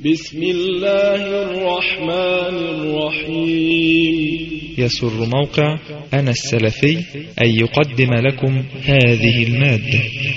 بسم الله الرحمن الرحيم. يسر موقع أنا السلفي أن يقدم لكم هذه المادة.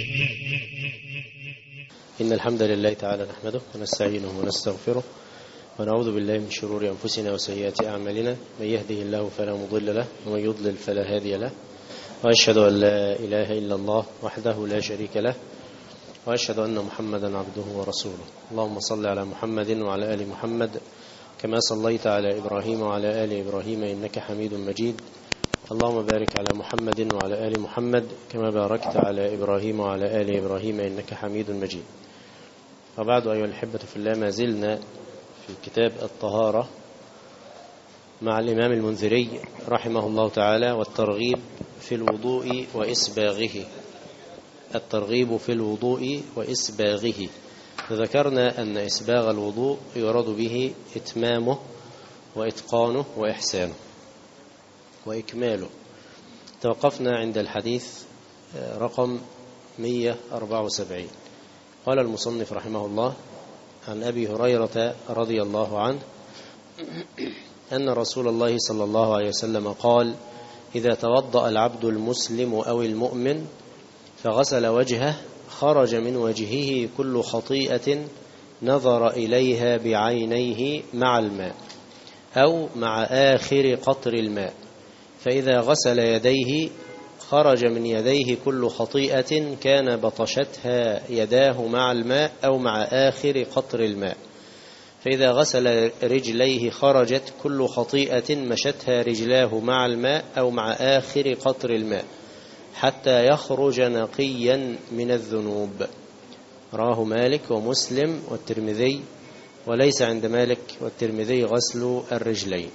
إن الحمد لله تعالى نحمده ونستعينه ونستغفره ونعوذ بالله من شرور أنفسنا وسيئات أعمالنا، من يهده الله فلا مضل له ومن يضلل فلا هادي له، وأشهد أن لا إله إلا الله وحده لا شريك له، وأشهد أن محمدا عبده ورسوله. اللهم صل على محمد وعلى آل محمد كما صليت على إبراهيم وعلى آل إبراهيم إنك حميد مجيد. اللهم بارك على محمد وعلى آل محمد كما باركت على إبراهيم وعلى آل إبراهيم إنك حميد مجيد. وبعد، أيها الأحبة في الله، ما زلنا في كتاب الطهارة مع الإمام المنذري رحمه الله تعالى، والترغيب في الوضوء وإسباغه. الترغيب في الوضوء وإسباغه. ذكرنا أن إسباغ الوضوء يراد به إتمامه وإتقانه وإحسانه وإكماله. توقفنا عند الحديث رقم 174. قال المصنف رحمه الله: عن أبي هريرة رضي الله عنه أن رسول الله صلى الله عليه وسلم قال: إذا توضأ العبد المسلم أو المؤمن فغسل وجهه خرج من وجهه كل خطيئة نظر إليها بعينيه مع الماء أو مع آخر قطر الماء، فإذا غسل يديه خرج من يديه كل خطيئة كان بطشتها يداه مع الماء أو مع آخر قطر الماء، فإذا غسل رجليه خرجت كل خطيئة مشتها رجلاه مع الماء أو مع آخر قطر الماء حتى يخرج نقيا من الذنوب. رواه مالك ومسلم والترمذي، وليس عند مالك والترمذي غسل الرجلين.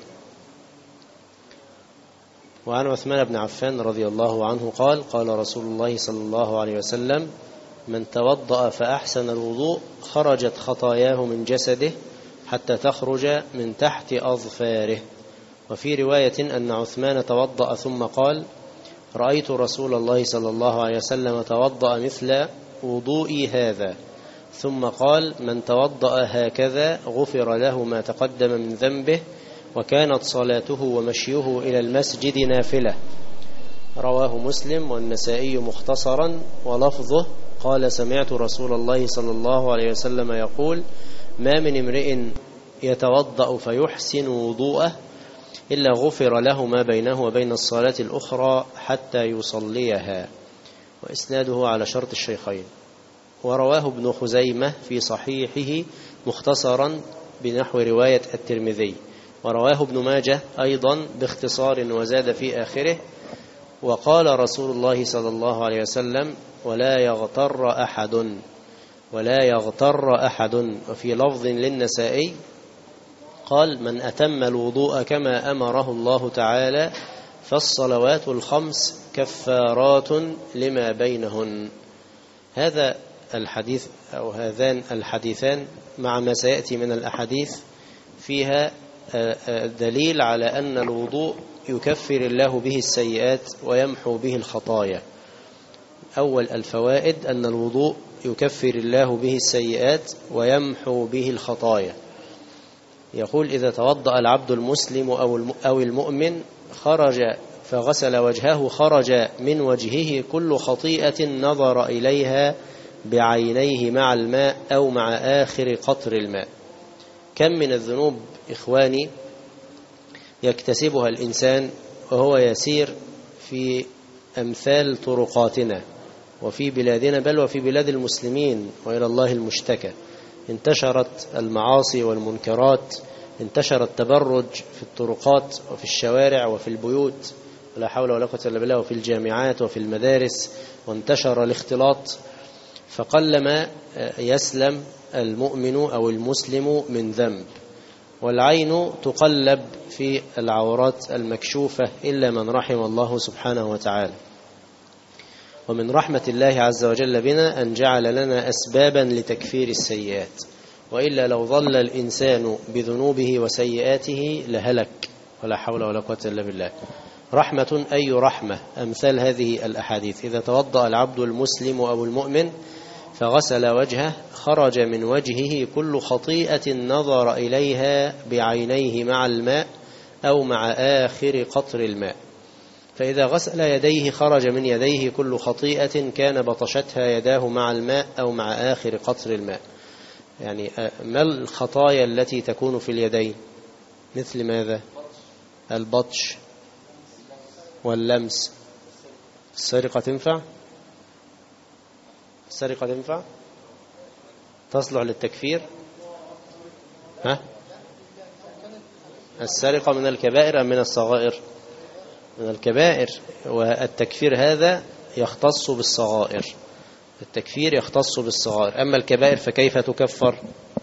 وعن عثمان بن عفان رضي الله عنه قال: قال رسول الله صلى الله عليه وسلم: من توضأ فأحسن الوضوء خرجت خطاياه من جسده حتى تخرج من تحت أظفاره. وفي رواية أن عثمان توضأ ثم قال: رأيت رسول الله صلى الله عليه وسلم توضأ مثل وضوئي هذا، ثم قال: من توضأ هكذا غفر له ما تقدم من ذنبه وكانت صلاته ومشيه إلى المسجد نافلة. رواه مسلم والنسائي مختصرا، ولفظه: قال: سمعت رسول الله صلى الله عليه وسلم يقول: ما من امرئ يتوضأ فيحسن وضوءه إلا غفر له ما بينه وبين الصلاة الأخرى حتى يصليها. وإسناده على شرط الشيخين. ورواه ابن خزيمة في صحيحه مختصرا بنحو رواية الترمذي، ورواه ابن ماجه أيضا باختصار وزاد في آخره: وقال رسول الله صلى الله عليه وسلم: ولا يغتر أحد. وفي لفظ للنسائي قال: من أتم الوضوء كما أمره الله تعالى فالصلوات الخمس كفارات لما بينهن. هذا الحديث أو هذان الحديثان مع ما سيأتي من الأحاديث فيها دليل على أن الوضوء يكفر الله به السيئات ويمحو به الخطايا. أول الفوائد أن الوضوء يكفر الله به السيئات ويمحو به الخطايا. يقول: إذا توضأ العبد المسلم أو المؤمن خرج فغسل وجهه خرج من وجهه كل خطيئة نظر إليها بعينيه مع الماء أو مع آخر قطر الماء. كم من الذنوب إخواني يكتسبها الإنسان وهو يسير في أمثال طرقاتنا وفي بلادنا، بل وفي بلاد المسلمين، وإلى الله المشتكى. انتشرت المعاصي والمنكرات، انتشر التبرج في الطرقات وفي الشوارع وفي البيوت، ولا حول ولا قوة إلا بالله، وفي الجامعات وفي المدارس، وانتشر الاختلاط، فقلما يسلم المؤمن أو المسلم من ذنب. والعين تقلب في العورات المكشوفة إلا من رحم الله سبحانه وتعالى. ومن رحمة الله عز وجل بنا أن جعل لنا أسبابا لتكفير السيئات، وإلا لو ظل الإنسان بذنوبه وسيئاته لهلك، ولا حول ولا قوة إلا بالله. رحمة أي رحمة أمثال هذه الأحاديث: إذا توضأ العبد المسلم أو المؤمن فغسل وجهه خرج من وجهه كل خطيئة نظر إليها بعينيه مع الماء أو مع آخر قطر الماء. فإذا غسل يديه خرج من يديه كل خطيئة كان بطشتها يداه مع الماء أو مع آخر قطر الماء. يعني ما الخطايا التي تكون في اليدين؟ مثل ماذا؟ البطش واللمس. السرقة تنفع؟ السرقة تنفع؟ تصلح للتكفير؟ ها؟ السرقة من الكبائر أم من الصغائر؟ من الكبائر، والتكفير هذا يختص بالصغائر. التكفير يختص بالصغائر، أما الكبائر فكيف تكفر؟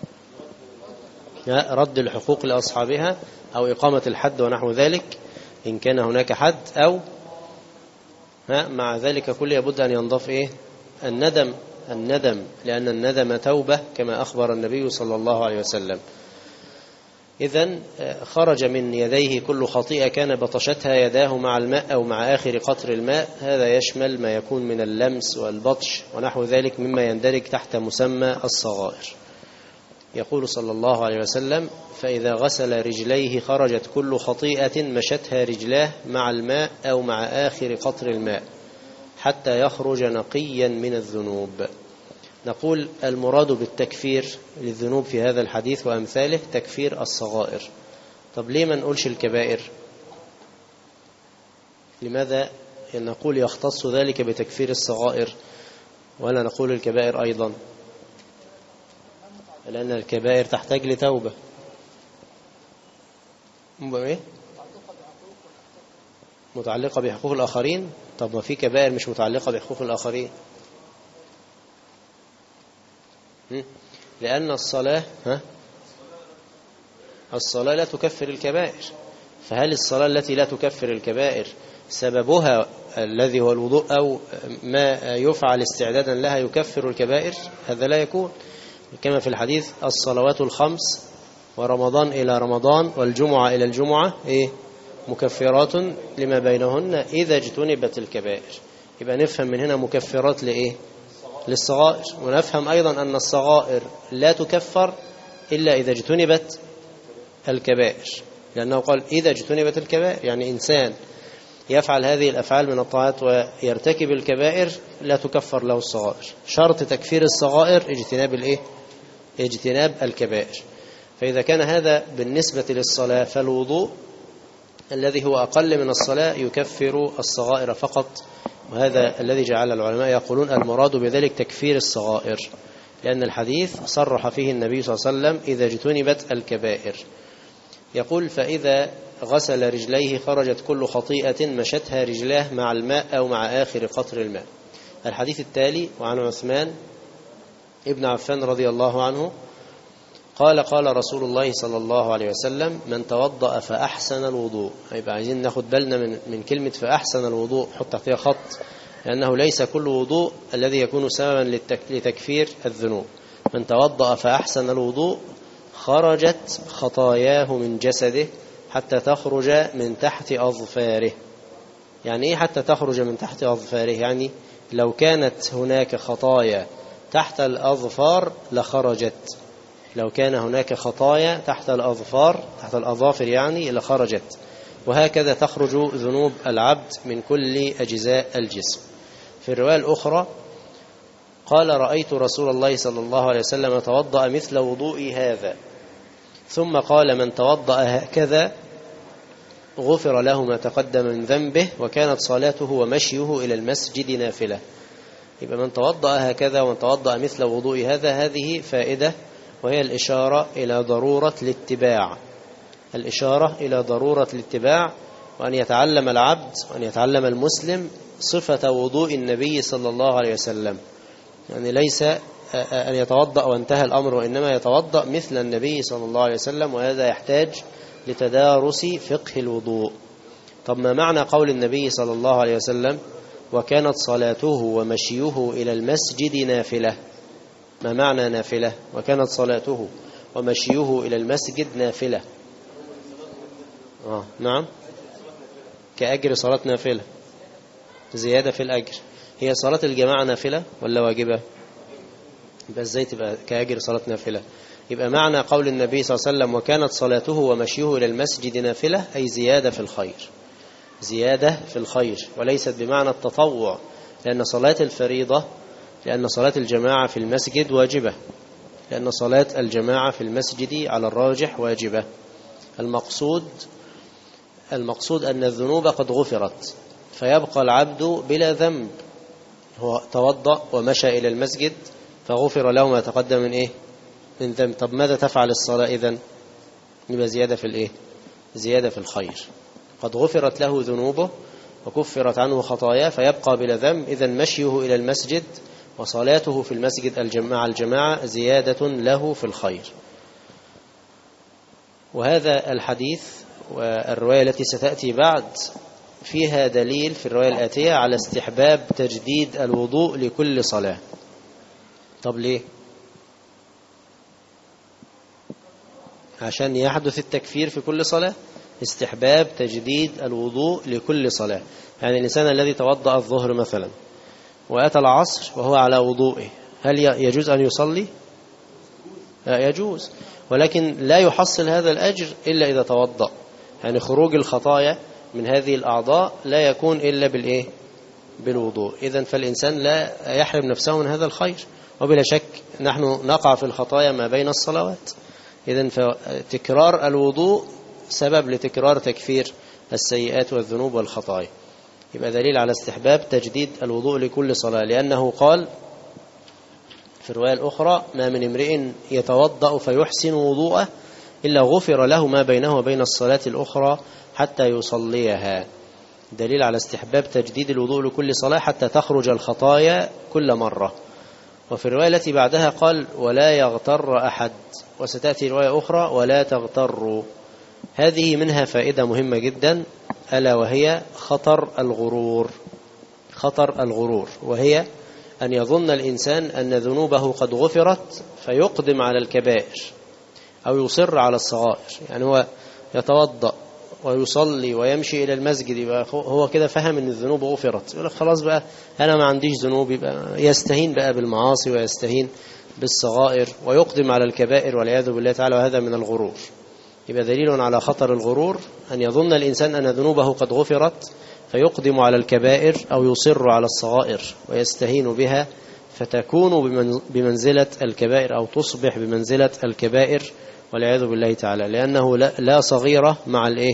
رد الحقوق لأصحابها أو إقامة الحد ونحو ذلك إن كان هناك حد، أو مع ذلك كل يبد أن ينضاف إيه؟ الندم، لأن الندم توبة كما أخبر النبي صلى الله عليه وسلم. إذن خرج من يديه كل خطيئة كان بطشتها يداه مع الماء أو مع آخر قطر الماء. هذا يشمل ما يكون من اللمس والبطش ونحو ذلك مما يندرج تحت مسمى الصغائر. يقول صلى الله عليه وسلم: فإذا غسل رجليه خرجت كل خطيئة مشتها رجلاه مع الماء أو مع آخر قطر الماء حتى يخرج نقيا من الذنوب. نقول المراد بالتكفير للذنوب في هذا الحديث وأمثاله تكفير الصغائر. طب ليه ما نقولش الكبائر؟ لماذا نقول يختص ذلك بتكفير الصغائر ولا نقول الكبائر أيضا؟ لأن الكبائر تحتاج لتوبة. متعلقة بحقوق الآخرين. طب ما في كبائر مش متعلقة بحقوق الآخرين؟ لأن الصلاة لا تكفر الكبائر. فهل الصلاة التي لا تكفر الكبائر سببها الذي هو الوضوء أو ما يفعل استعدادا لها يكفر الكبائر؟ هذا لا يكون. كما في الحديث: الصلوات الخمس ورمضان إلى رمضان والجمعة إلى الجمعة مكفرات لما بينهن إذا اجتنبت الكبائر. يبقى نفهم من هنا مكفرات لإيه؟ للصغائر. ونفهم أيضا أن الصغائر لا تكفر إلا إذا اجتنبت الكبائر، لأنه قال إذا اجتنبت الكبائر، يعني إنسان يفعل هذه الأفعال من الطاعات ويرتكب الكبائر لا تكفر له الصغائر. شرط تكفير الصغائر اجتناب الكبائر. فإذا كان هذا بالنسبة للصلاة فالوضوء الذي هو أقل من الصلاة يكفر الصغائر فقط، وهذا الذي جعل العلماء يقولون المراد بذلك تكفير الصغائر، لأن الحديث صرح فيه النبي صلى الله عليه وسلم إذا اجتنبت الكبائر. يقول: فإذا غسل رجليه خرجت كل خطيئة مشتها رجلاه مع الماء أو مع آخر قطر الماء. الحديث التالي: وعن عثمان ابن عفان رضي الله عنه قال: قال رسول الله صلى الله عليه وسلم: من توضأ فأحسن الوضوء. يبقى عايزين ناخد بالنا من كلمة فأحسن الوضوء، حط تحتها خط، لأنه ليس كل وضوء الذي يكون سببا لتكفير الذنوب. من توضأ فأحسن الوضوء خرجت خطاياه من جسده حتى تخرج من تحت أظفاره. يعني إيه حتى تخرج من تحت أظفاره؟ يعني لو كانت هناك خطايا تحت الأظفار لخرجت. لو كان هناك خطايا تحت الأظافر يعني لخرجت. وهكذا تخرج ذنوب العبد من كل أجزاء الجسم. في الرواية الأخرى قال: رأيت رسول الله صلى الله عليه وسلم توضأ مثل وضوئي هذا، ثم قال: من توضأ هكذا غفر له ما تقدم من ذنبه وكانت صلاته ومشيه إلى المسجد نافلة. يبقى من توضأ هكذا ومن توضأ مثل وضوئي هذا، هذه فائدة، وهي الإشارة إلى ضرورة الاتباع، وأن يتعلم العبد وأن يتعلم المسلم صفة وضوء النبي صلى الله عليه وسلم. يعني ليس أن يتوضأ وانتهى الأمر، وإنما يتوضأ مثل النبي صلى الله عليه وسلم، وهذا يحتاج لتدارس فقه الوضوء. طب ما معنى قول النبي صلى الله عليه وسلم: وكانت صلاته ومشيه إلى المسجد نافلة؟ ما معنى نافلة؟ وكانت صلاته ومشيه إلى المسجد نافلة. نعم، كأجر صلاة نافلة، زيادة في الأجر. هي صلاة الجماعة نافلة ولا واجبة؟ يبقى ازاي تبقى كأجر صلاة نافلة؟ يبقى معنى قول النبي صلى الله عليه وسلم وكانت صلاته ومشيه إلى المسجد نافلة أي زيادة في الخير، زيادة في الخير، وليست بمعنى التطوع، لأن صلاة الفريضة، لأن صلاة الجماعة في المسجد واجبة، لأن صلاة الجماعة في المسجد على الراجح واجبة. المقصود أن الذنوب قد غفرت، فيبقى العبد بلا ذنب، هو توضأ ومشى إلى المسجد فغفر له ما تقدم من إيه؟ من ذنب. طب ماذا تفعل الصلاة إذن؟ يبقى زيادة في الإيه؟ زيادة في الخير، قد غفرت له ذنوبه وكفرت عنه خطاياه فيبقى بلا ذنب. إذن مشيه إلى المسجد وصلاته في المسجد الجماعة زيادة له في الخير. وهذا الحديث والرواية التي ستأتي بعد فيها دليل في الرواية الآتية على استحباب تجديد الوضوء لكل صلاة. طب ليه؟ عشان يحدث التكفير في كل صلاة، استحباب تجديد الوضوء لكل صلاة. يعني الإنسان الذي توضأ الظهر مثلا وأتى العصر وهو على وضوئه، هل يجوز أن يصلي؟ يجوز، ولكن لا يحصل هذا الأجر إلا إذا توضأ. يعني خروج الخطايا من هذه الأعضاء لا يكون إلا بالإيه؟ بالوضوء. إذن فالإنسان لا يحرم نفسه من هذا الخير، وبلا شك نحن نقع في الخطايا ما بين الصلوات. إذن فتكرار الوضوء سبب لتكرار تكفير السيئات والذنوب والخطايا. يبقى دليل على استحباب تجديد الوضوء لكل صلاة، لأنه قال في الرواية الأخرى ما من امرئ يتوضأ فيحسن وضوءه إلا غفر له ما بينه وبين الصلاة الأخرى حتى يصليها. دليل على استحباب تجديد الوضوء لكل صلاة حتى تخرج الخطايا كل مرة. وفي الرواية التي بعدها قال ولا يغتر أحد، وستأتي رواية أخرى ولا تغتروا. هذه منها فائدة مهمة جدا، ألا وهي خطر الغرور. خطر الغرور، وهي أن يظن الإنسان أن ذنوبه قد غفرت فيقدم على الكبائر أو يصر على الصغائر. يعني هو يتوضأ ويصلي ويمشي إلى المسجد، يبقى هو كده فهم أن الذنوب غفرت، يقول لك خلاص بقى أنا ما عنديش ذنوب، يبقى يستهين بقى بالمعاصي ويستهين بالصغائر ويقدم على الكبائر والعياذ بالله تعالى، وهذا من الغرور. يبقى دليل على خطر الغرور أن يظن الإنسان أن ذنوبه قد غفرت فيقدم على الكبائر أو يصر على الصغائر ويستهين بها، فتكون بمنزلة الكبائر أو تصبح بمنزلة الكبائر والعياذ بالله تعالى، لأنه لا صغيرة مع الإيه؟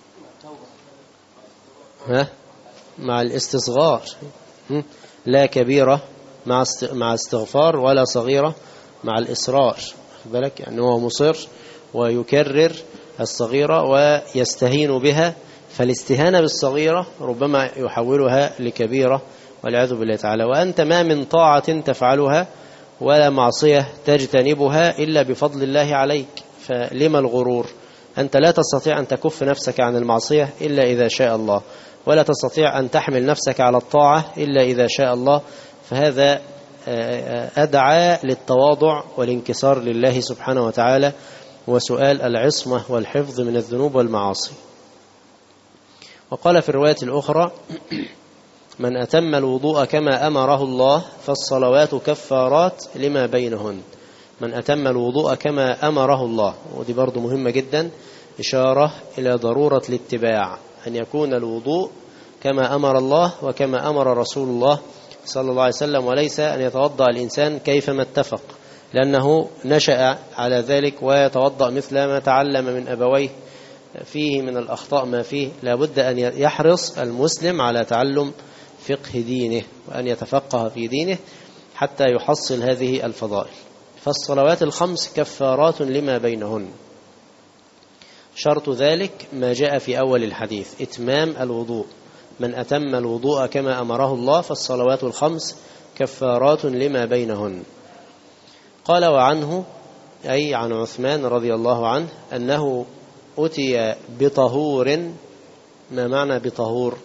مع الاستصغار، لا كبيرة مع استغفار، ولا صغيرة مع الإصرار. بالك يعني هو مصر ويكرر الصغيرة ويستهين بها، فالاستهانة بالصغيرة ربما يحولها لكبيرة والعياذ بالله تعالى. وأنت ما من طاعة تفعلها ولا معصية تجتنبها إلا بفضل الله عليك، فلما الغرور؟ أنت لا تستطيع أن تكف نفسك عن المعصية إلا إذا شاء الله، ولا تستطيع أن تحمل نفسك على الطاعة إلا إذا شاء الله. فهذا أدعى للتواضع والانكسار لله سبحانه وتعالى وسؤال العصمة والحفظ من الذنوب والمعاصي. وقال في الرواية الأخرى من أتم الوضوء كما أمره الله فالصلوات كفارات لما بينهن. من أتم الوضوء كما أمره الله، ودي برضو مهمة جدا، إشارة إلى ضرورة الاتباع، أن يكون الوضوء كما أمر الله وكما أمر رسول الله صلى الله عليه وسلم، وليس أن يتوضأ الإنسان كيفما اتفق، لأنه نشأ على ذلك ويتوضأ مثل ما تعلم من أبويه، فيه من الأخطاء ما فيه. لابد أن يحرص المسلم على تعلم فقه دينه وأن يتفقه في دينه حتى يحصل هذه الفضائل. فالصلوات الخمس كفارات لما بينهن، شرط ذلك ما جاء في أول الحديث إتمام الوضوء. من أتم الوضوء كما أمره الله فالصلوات الخمس كفارات لما بينهن. قال وعنه أي عن عثمان رضي الله عنه أنه أتي بطهور. ما معنى بطهور؟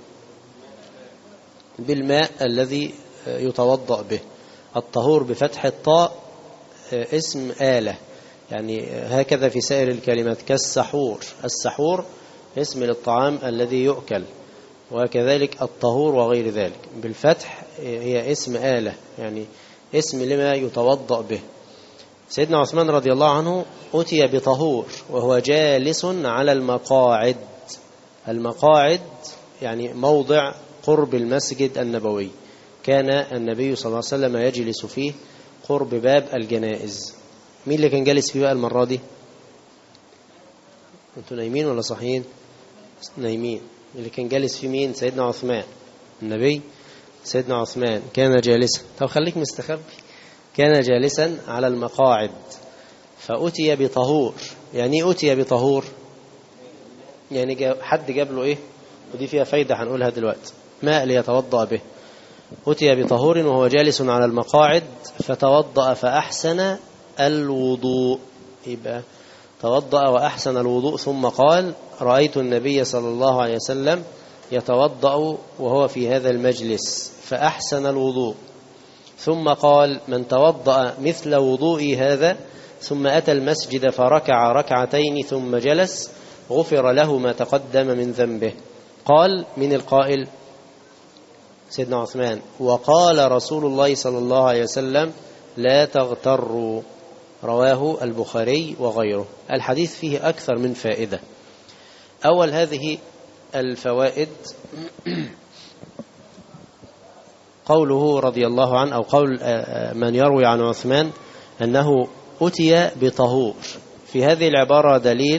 بالماء الذي يتوضأ به. الطهور بفتح الطاء اسم آلة، يعني هكذا في سائر الكلمات كالسحور. السحور اسم للطعام الذي يؤكل، وكذلك الطهور وغير ذلك. بالفتح هي اسم آلة، يعني اسم لما يتوضأ به. سيدنا عثمان رضي الله عنه أتي بطهور وهو جالس على المقاعد. المقاعد يعني موضع قرب المسجد النبوي، كان النبي صلى الله عليه وسلم يجلس فيه قرب باب الجنائز. مين اللي كان جالس فيه بقى المرة دي؟ انتوا نايمين ولا صحيين؟ نايمين. اللي كان جالس فيه مين؟ سيدنا عثمان. النبي سيدنا عثمان كان جالسا، طب خليك مستخبي، كان جالسا على المقاعد فأتي بطهور. يعني أتي بطهور يعني حد جاب له إيه؟ ودي فيها فايدة هنقولها دلوقتي، ماء ليتوضأ به. أتي بطهور وهو جالس على المقاعد فتوضأ فأحسن الوضوء. يبقى توضأ وأحسن الوضوء ثم قال: رأيت النبي صلى الله عليه وسلم يتوضأ وهو في هذا المجلس فأحسن الوضوء. ثم قال: من توضأ مثل وضوئي هذا ثم أتى المسجد فركع ركعتين ثم جلس غفر له ما تقدم من ذنبه. قال: من القائل؟ سيدنا عثمان. وقال رسول الله صلى الله عليه وسلم: لا تغتروا. رواه البخاري وغيره. الحديث فيه أكثر من فائدة. أول هذه الفوائد قوله رضي الله عنه، أو قول من يروي عن عثمان أنه أتي بطهور. في هذه العبارة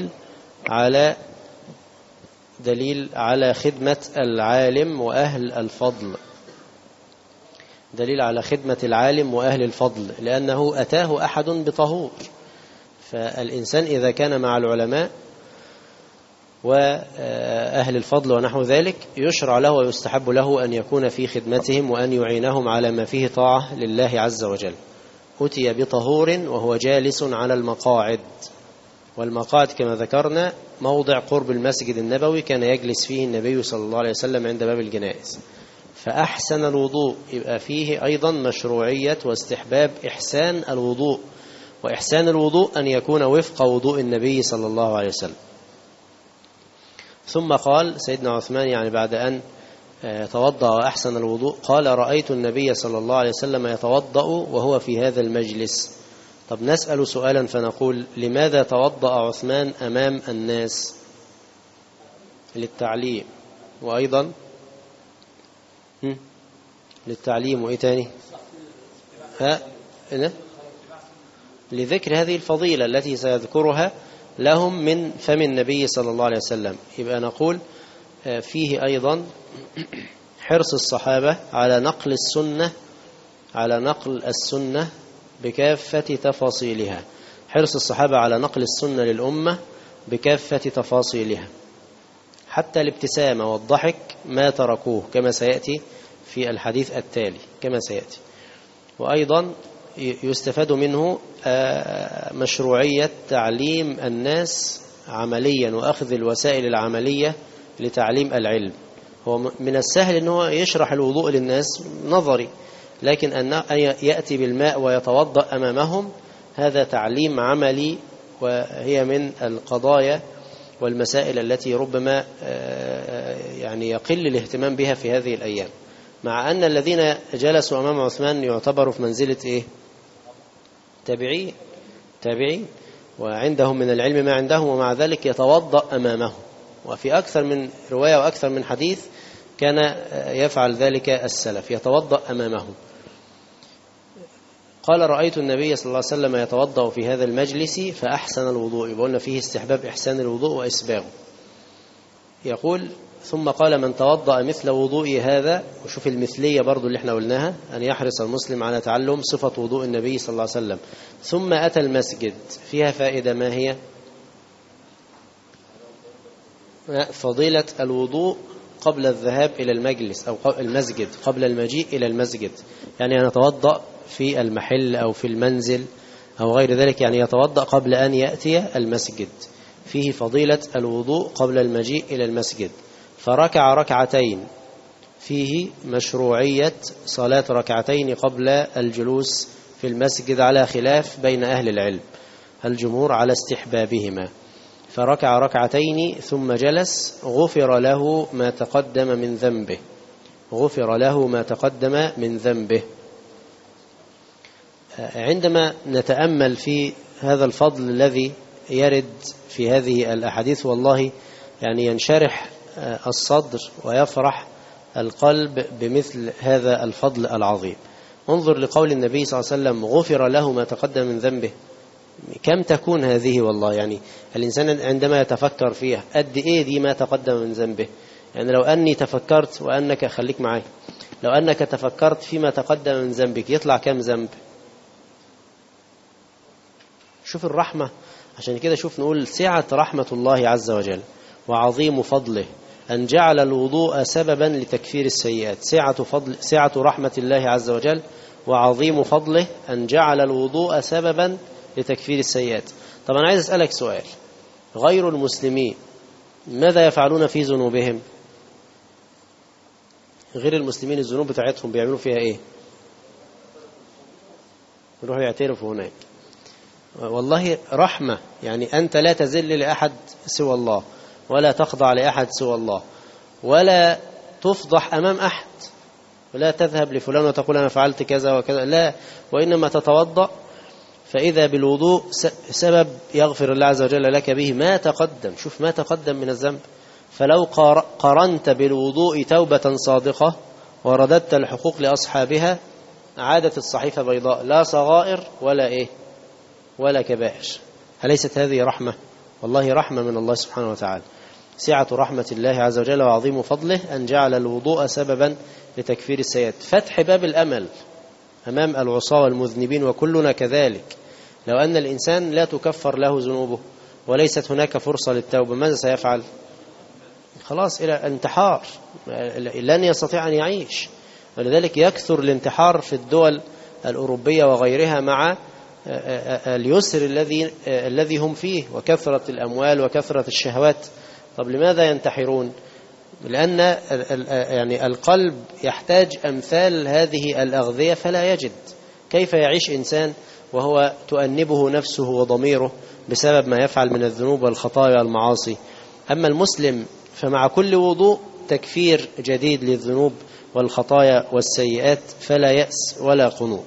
دليل على خدمة العالم وأهل الفضل، دليل على خدمة العالم وأهل الفضل، لأنه أتاه أحد بطهور. فالإنسان إذا كان مع العلماء وأهل الفضل ونحو ذلك يشرع له ويستحب له أن يكون في خدمتهم وأن يعينهم على ما فيه طاعة لله عز وجل. أتي بطهور وهو جالس على المقاعد، والمقاعد كما ذكرنا موضع قرب المسجد النبوي كان يجلس فيه النبي صلى الله عليه وسلم عند باب الجنائز. فأحسن الوضوء، يبقى فيه أيضا مشروعية واستحباب إحسان الوضوء، وإحسان الوضوء أن يكون وفق وضوء النبي صلى الله عليه وسلم. ثم قال سيدنا عثمان يعني بعد أن توضأ وأحسن الوضوء قال: رأيت النبي صلى الله عليه وسلم يتوضأ وهو في هذا المجلس. طب نسأل سؤالا فنقول: لماذا توضأ عثمان أمام الناس؟ للتعليم، وأيضا للتعليم، وإيه تاني؟ لذكر هذه الفضيلة التي سيذكرها لهم من فم النبي صلى الله عليه وسلم. يبقى نقول فيه أيضا حرص الصحابة على نقل السنة بكافة تفاصيلها، حرص الصحابة على نقل السنة للأمة بكافة تفاصيلها، حتى الابتسامة والضحك ما تركوه كما سيأتي في الحديث التالي كما سيأتي. وأيضا يستفاد منه مشروعية تعليم الناس عمليا وأخذ الوسائل العملية لتعليم العلم. هو من السهل أنه يشرح الوضوء للناس نظري، لكن أن يأتي بالماء ويتوضأ أمامهم هذا تعليم عملي، وهي من القضايا والمسائل التي ربما يعني يقل الاهتمام بها في هذه الأيام، مع أن الذين جلسوا أمام عثمان يعتبروا في منزلة إيه؟ تابعين، وعندهم من العلم ما عندهم، ومع ذلك يتوضأ أمامهم. وفي أكثر من رواية وأكثر من حديث كان يفعل ذلك السلف، يتوضأ أمامهم. قال: رأيت النبي صلى الله عليه وسلم يتوضأ في هذا المجلس فأحسن الوضوء. يقولنا فيه استحباب إحسان الوضوء وإسباغه. يقول: ثم قال: من توضأ مثل وضوئي هذا. وشوف المثلية برضو اللي احنا قلناها، أن يحرص المسلم على تعلم صفة وضوء النبي صلى الله عليه وسلم. ثم أتى المسجد. فيها فائدة، ما هي؟ فضيلة الوضوء قبل الذهاب إلى المجلس أو المسجد، قبل المجيء إلى المسجد. يعني أن يتوضأ في المحل أو في المنزل أو غير ذلك، يعني يتوضأ قبل أن يأتي المسجد. فيه فضيلة الوضوء قبل المجيء إلى المسجد. فركع ركعتين، فيه مشروعية صلاة ركعتين قبل الجلوس في المسجد على خلاف بين أهل العلم، الجمهور على استحبابهما. فركع ركعتين ثم جلس غفر له ما تقدم من ذنبه، غفر له ما تقدم من ذنبه. عندما نتأمل في هذا الفضل الذي يرد في هذه الأحاديث والله يعني ينشرح الصدر ويفرح القلب بمثل هذا الفضل العظيم. انظر لقول النبي صلى الله عليه وسلم غفر له ما تقدم من ذنبه. كم تكون هذه والله، يعني الإنسان عندما يتفكر فيها قد إيه دي ما تقدم من ذنبه. يعني لو أني تفكرت وأنك خليك معي، لو أنك تفكرت فيما تقدم من ذنبك يطلع كم ذنب؟ شوف الرحمة. عشان كده شوف نقول سعة رحمة الله عز وجل وعظيم فضله أن جعل الوضوء سببا لتكفير السيئات. سعة رحمة الله عز وجل وعظيم فضله أن جعل الوضوء سببا لتكفير السيئات. طبعا عايز أسألك سؤال، غير المسلمين ماذا يفعلون في ذنوبهم؟ غير المسلمين الذنوب بتاعتهم بيعملوا فيها إيه؟ يروحوا يعترفوا هناك. والله رحمة، يعني أنت لا تذل لأحد سوى الله، ولا تخضع لأحد سوى الله، ولا تفضح أمام أحد، ولا تذهب لفلان وتقول أنا فعلت كذا وكذا، لا، وإنما تتوضأ فإذا بالوضوء سبب يغفر الله عز وجل لك به ما تقدم. شوف ما تقدم من الذنب. فلو قرنت بالوضوء توبة صادقة ورددت الحقوق لأصحابها عادت الصحيفة بيضاء، لا صغائر ولا إيه ولا كبائر. أليست هذه رحمة؟ والله رحمة من الله سبحانه وتعالى. سعة رحمة الله عز وجل وعظيم فضله أن جعل الوضوء سببا لتكفير السيئات. فتح باب الأمل أمام العصاة والمذنبين وكلنا كذلك. لو أن الإنسان لا تكفر له ذنوبه وليست هناك فرصة للتوبة ماذا سيفعل؟ خلاص إلى الانتحار، لن يستطيع أن يعيش. ولذلك يكثر الانتحار في الدول الأوروبية وغيرها مع اليسر الذي هم فيه وكثرة الأموال وكثرة الشهوات. طب لماذا ينتحرون؟ لأن يعني القلب يحتاج أمثال هذه الأغذية فلا يجد. كيف يعيش إنسان وهو تؤنبه نفسه وضميره بسبب ما يفعل من الذنوب والخطايا والمعاصي؟ أما المسلم فمع كل وضوء تكفير جديد للذنوب والخطايا والسيئات، فلا يأس ولا قنوط.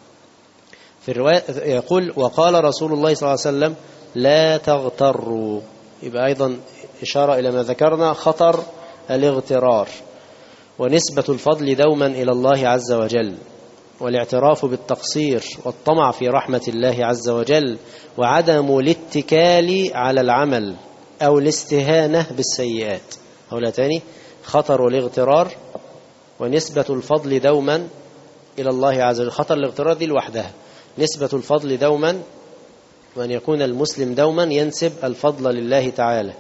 في الرواية يقول وقال رسول الله صلى الله عليه وسلم لا تغتروا. يبقى أيضا إشارة إلى ما ذكرنا خطر الاغترار، ونسبة الفضل دوما إلى الله عز وجل، والاعتراف بالتقصير والطمع في رحمة الله عز وجل، وعدم الاتكال على العمل أو الاستهانة بالسيئات. هؤلاء تاني خطر الاغترار ونسبة الفضل دوما إلى الله عز وجل. خطر الاغترار دي لوحدها، نسبة الفضل دوما، وأن يكون المسلم دوما ينسب الفضل لله تعالى،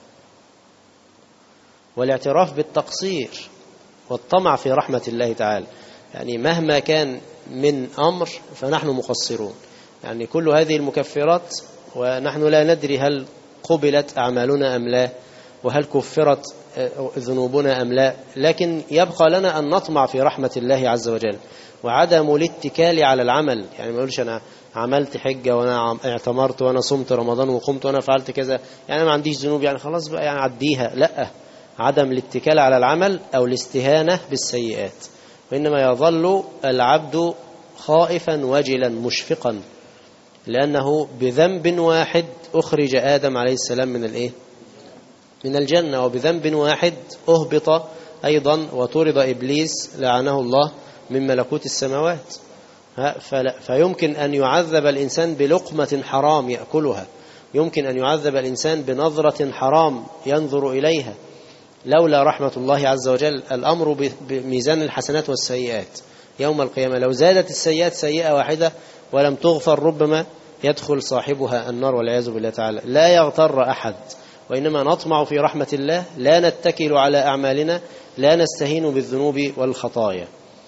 والاعتراف بالتقصير والطمع في رحمة الله تعالى. يعني مهما كان من أمر فنحن مقصرون، يعني كل هذه المكفرات ونحن لا ندري هل قبلت أعمالنا أم لا، وهل كفرت ذنوبنا أم لا، لكن يبقى لنا أن نطمع في رحمة الله عز وجل، وعدم الاتكال على العمل. يعني ما يقولش أنا عملت حجة وأنا اعتمرت وأنا صمت رمضان وقمت وأنا فعلت كذا، يعني ما عنديش ذنوب، يعني خلاص بقى يعني عديها. لا، عدم الاتكال على العمل أو الاستهانة بالسيئات. وإنما يظل العبد خائفا وجلا مشفقا، لأنه بذنب واحد أخرج آدم عليه السلام من الجنة، وبذنب واحد أهبط أيضا وطرد إبليس لعنه الله من ملكوت السماوات. فيمكن أن يعذب الإنسان بلقمة حرام يأكلها، يمكن أن يعذب الإنسان بنظرة حرام ينظر إليها، لولا رحمة الله عز وجل. الأمر بميزان الحسنات والسيئات يوم القيامة. لو زادت السيئات سيئة واحدة ولم تغفر ربما يدخل صاحبها النار والعياذ بالله تعالى. لا يغتر أحد، وإنما نطمع في رحمة الله، لا نتكل على أعمالنا، لا نستهين بالذنوب والخطايا.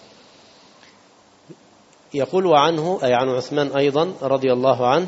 يقول وعنه أي عن عثمان أيضا رضي الله عنه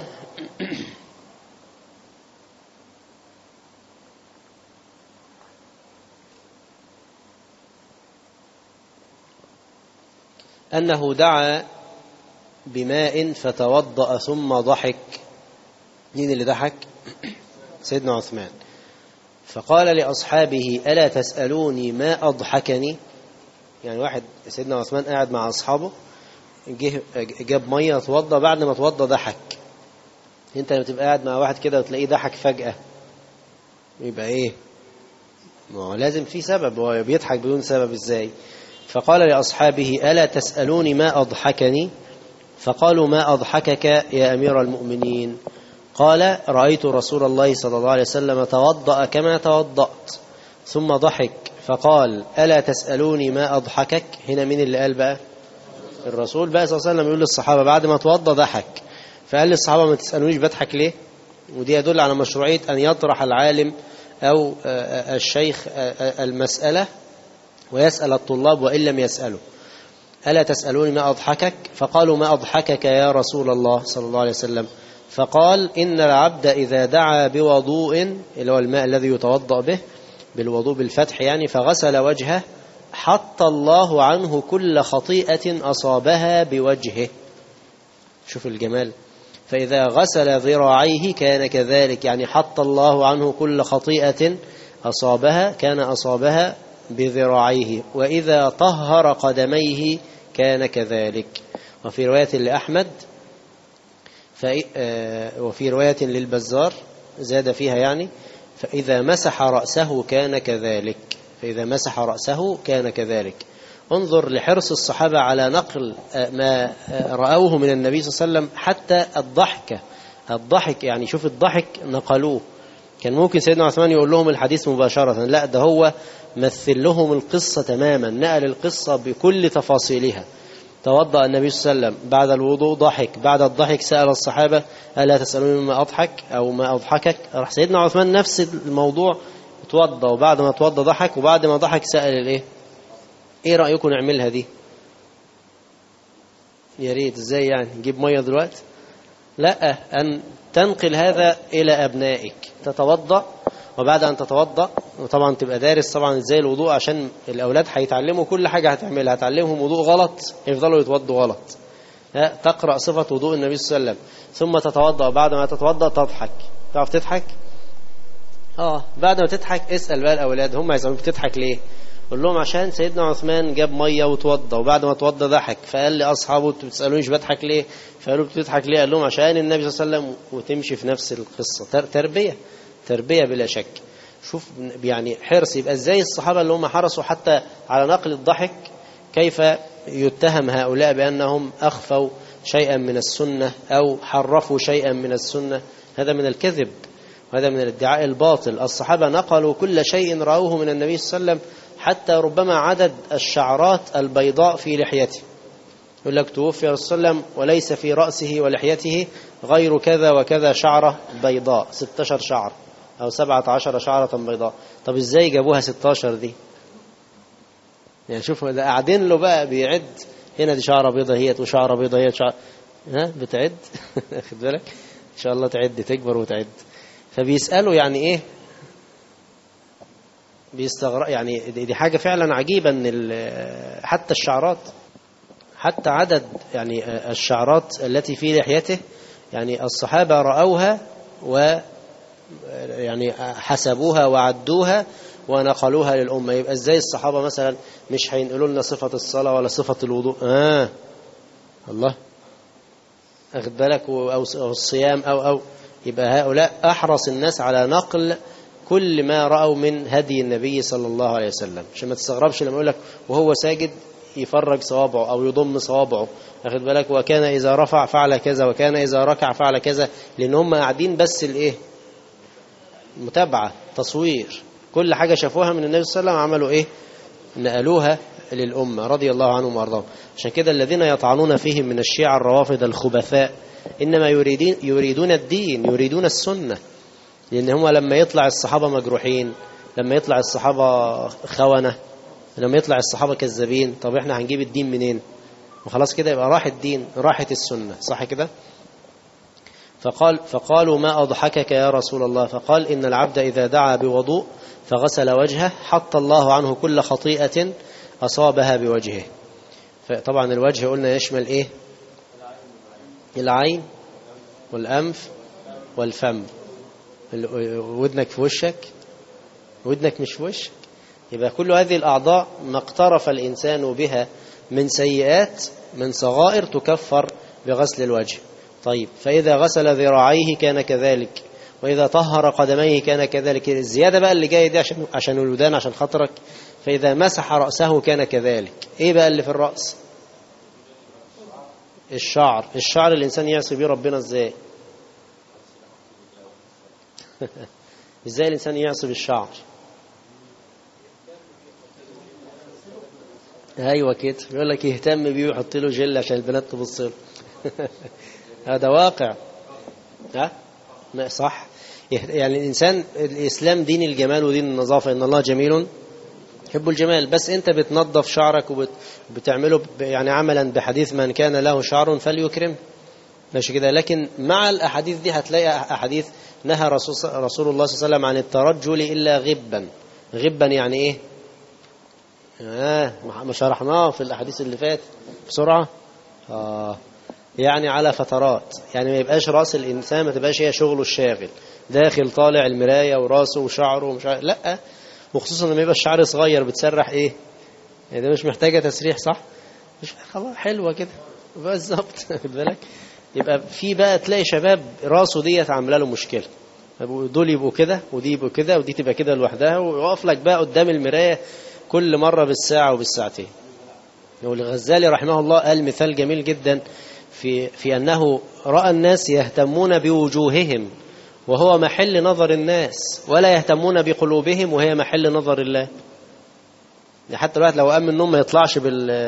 أنه دعا بماء فتوضأ ثم ضحك. مين اللي ضحك؟ سيدنا عثمان. فقال لأصحابه ألا تسألوني ما أضحكني؟ يعني واحد سيدنا عثمان قاعد مع أصحابه جاب مية توضى، بعد ما توضى ضحك. انت لما تبقى قاعد مع واحد كده وتلاقيه ضحك فجأة يبقى ايه؟ ما هو لازم في سبب، هو بيضحك بدون سبب ازاي؟ فقال لأصحابه ألا تسألوني ما أضحكني؟ فقالوا ما أضحكك يا أمير المؤمنين؟ قال رأيت رسول الله صلى الله عليه وسلم توضأ كما توضأت ثم ضحك فقال ألا تسألوني ما أضحكك؟ هنا مين اللي قال بقى؟ الرسول بقى صلى الله عليه وسلم يقول للصحابة بعد ما توضأ ضحك، فقال للصحابة ما تسألونيش بضحك ليه؟ ودي يدل على مشروعية أن يطرح العالم أو الشيخ المسألة ويسأل الطلاب وإن لم يسألوا. ألا تسألوني ما أضحكك؟ فقالوا ما أضحكك يا رسول الله صلى الله عليه وسلم؟ فقال إن العبد إذا دعا بوضوء، اللي هو الماء الذي يتوضأ به بالوضوء بالفتح يعني، فغسل وجهه حط الله عنه كل خطيئة أصابها بوجهه. شوف الجمال. فإذا غسل ذراعيه كان كذلك، يعني حط الله عنه كل خطيئة أصابها كان أصابها بذراعيه، وإذا طهر قدميه كان كذلك. وفي رواية لأحمد وفي رواية للبزار زاد فيها يعني فإذا مسح رأسه كان كذلك، فإذا مسح رأسه كان كذلك. انظر لحرص الصحابة على نقل ما رأوه من النبي صلى الله عليه وسلم، حتى الضحك يعني شوف الضحك نقلوه. كان ممكن سيدنا عثمان يقول لهم الحديث مباشرة، لا ده هو مثل لهم القصة تماما، نقل القصة بكل تفاصيلها. توضأ النبي صلى الله عليه وسلم، بعد الوضوء ضحك، بعد الضحك سأل الصحابة ألا تسألوني ما أضحك أو ما أضحكك؟ راح سيدنا عثمان نفس الموضوع توضأ، وبعد ما توضأ ضحك، وبعد ما ضحك سأل الإيه؟ إيه رأيكم نعملها دي؟ يا ريت. إزاي يعني؟ نجيب مية دلوقتي؟ لا، أن تنقل هذا إلى أبنائك. تتوضأ، وبعد أن تتوضأ وطبعا تبقى دارس طبعا إزاي الوضوء، عشان الأولاد هيتعلموا كل حاجة هتعملها، هتعلمهم وضوء غلط يفضلوا يتوضوا غلط. تقرأ صفة وضوء النبي صلى الله عليه وسلم، ثم تتوضأ، بعد ما تتوضأ تضحك. تعرف تضحك؟ بعد ما تضحك اسأل بقى الأولاد هم يسألون بتضحك ليه؟ قول لهم عشان سيدنا عثمان جاب مية وتوضى، وبعد ما توضى ضحك، فقال لي أصحابه بتسألونيش بضحك ليه؟ فقالوا بتضحك ليه؟ قال لهم عشان النبي صلى الله عليه وسلم، وتمشي في نفس القصة. تربية بلا شك. شوف يعني حرص. يبقى ازاي الصحابة اللي هم حرصوا حتى على نقل الضحك، كيف يتهم هؤلاء بأنهم أخفوا شيئا من السنة أو حرفوا شيئا من السنة؟ هذا من الكذب، وهذا من الادعاء الباطل. الصحابة نقلوا كل شيء رأوه من النبي صلى الله عليه وسلم، حتى ربما عدد الشعرات البيضاء في لحيته. يقول لك توفي رسول الله صلى الله عليه وسلم وليس في رأسه ولحيته غير كذا وكذا شعرة بيضاء، 16 شعر أو 17 شعرة بيضاء. طب إزاي جابوها 16 دي؟ يعني شوفوا ده قاعدين له بقى بيعد، هنا دي شعرة بيضة هي، وشعرة بيضة هي، بتعد أخذ بالك إن شاء الله تعد تكبر وتعد. فبيسألوا يعني إيه؟ بيستغرق يعني. دي حاجة فعلا عجيبة ان حتى الشعرات، حتى عدد يعني الشعرات التي في لحيته، يعني الصحابة رأوها ويعني حسبوها وعدوها ونقلوها للأمة. يبقى ازاي الصحابة مثلا مش هينقلوا لنا صفة الصلاة ولا صفة الوضوء؟ الله أخذ بالك، أو الصيام أو يبقى هؤلاء أحرص الناس على نقل كل ما رأوا من هدي النبي صلى الله عليه وسلم. عشان ما تستغربش لما يقول لك وهو ساجد يفرج صوابعه أو يضم صوابعه، أخذ بالك، وكان إذا رفع فعل كذا، وكان إذا ركع فعل كذا، لأن هم قاعدين بس الإيه؟ متابعة، تصوير، كل حاجة شافوها من النبي صلى الله عليه وسلم عملوا إيه؟ نقلوها للأمة رضي الله عنهم وارضاهم. عشان كده الذين يطعنون فيهم من الشيعة الروافض الخبثاء إنما يريدون الدين، يريدون السنة. لأن هم لما يطلع الصحابة مجروحين، لما يطلع الصحابة خونة، لما يطلع الصحابة كذابين، طب احنا هنجيب الدين منين؟ وخلاص كده يبقى راح الدين، راحت السنة، صح كده؟ فقالوا ما أضحكك يا رسول الله؟ فقال إن العبد إذا دعا بوضوء فغسل وجهه حط الله عنه كل خطيئة أصابها بوجهه. فطبعا الوجه قلنا يشمل إيه؟ العين والأنف والفم. ودنك في وشك، ودنك مش في وشك. يبقى كل هذه الأعضاء ما اقترف الإنسان بها من سيئات من صغائر تكفر بغسل الوجه. طيب فإذا غسل ذراعيه كان كذلك، وإذا طهر قدميه كان كذلك. الزيادة بقى اللي جاية دي عشان الودان، عشان خاطرك. فإذا مسح رأسه كان كذلك. إيه بقى اللي في الرأس؟ الشعر الإنسان يعصي بيه ربنا إزاي؟ إزاي الإنسان يعصي بالشعر؟ أيوة كده، يقول لك يهتم بيه ويحط له جل عشان البنات تبص له. هذا واقع. ها؟ صح. يعني الإنسان، الإسلام دين الجمال ودين النظافة، إن الله جميل يحب الجمال. بس أنت بتنظف شعرك وبتعمله يعني عملا بحديث من كان له شعر فليكرم، ماشي كده. لكن مع الأحاديث دي هتلاقي أحاديث نهى رسول الله صلى الله عليه وسلم عن الترجل إلا غبا. غبا يعني إيه؟ ما شرحناه في الأحاديث اللي فات بسرعة. يعني على فترات، يعني ما يبقاش رأس الإنسان ما تبقاش هي شغله الشاغل، داخل طالع المراية وراسه وشعره ومش عارف. لا، وخصوصا لما يبقى الشعر صغير بتسرح ايه يعني، ده مش محتاجة تسريح صح؟ مش خلاص حلوة كده بالظبط. خد بالك. يبقى في بقى تلاقي شباب راسه ديت عامله له مشكلة، دول يبقوا كده ودي يبقوا كده ودي تبقى كده لوحدها، ويقف لك بقى قدام المراية كل مرة بالساعة وبالساعتين. والغزالي رحمه الله قال مثال جميل جدا في أنه رأى الناس يهتمون بوجوههم وهو محل نظر الناس، ولا يهتمون بقلوبهم وهي محل نظر الله. حتى الواحد لو قام من النوم ما يطلعش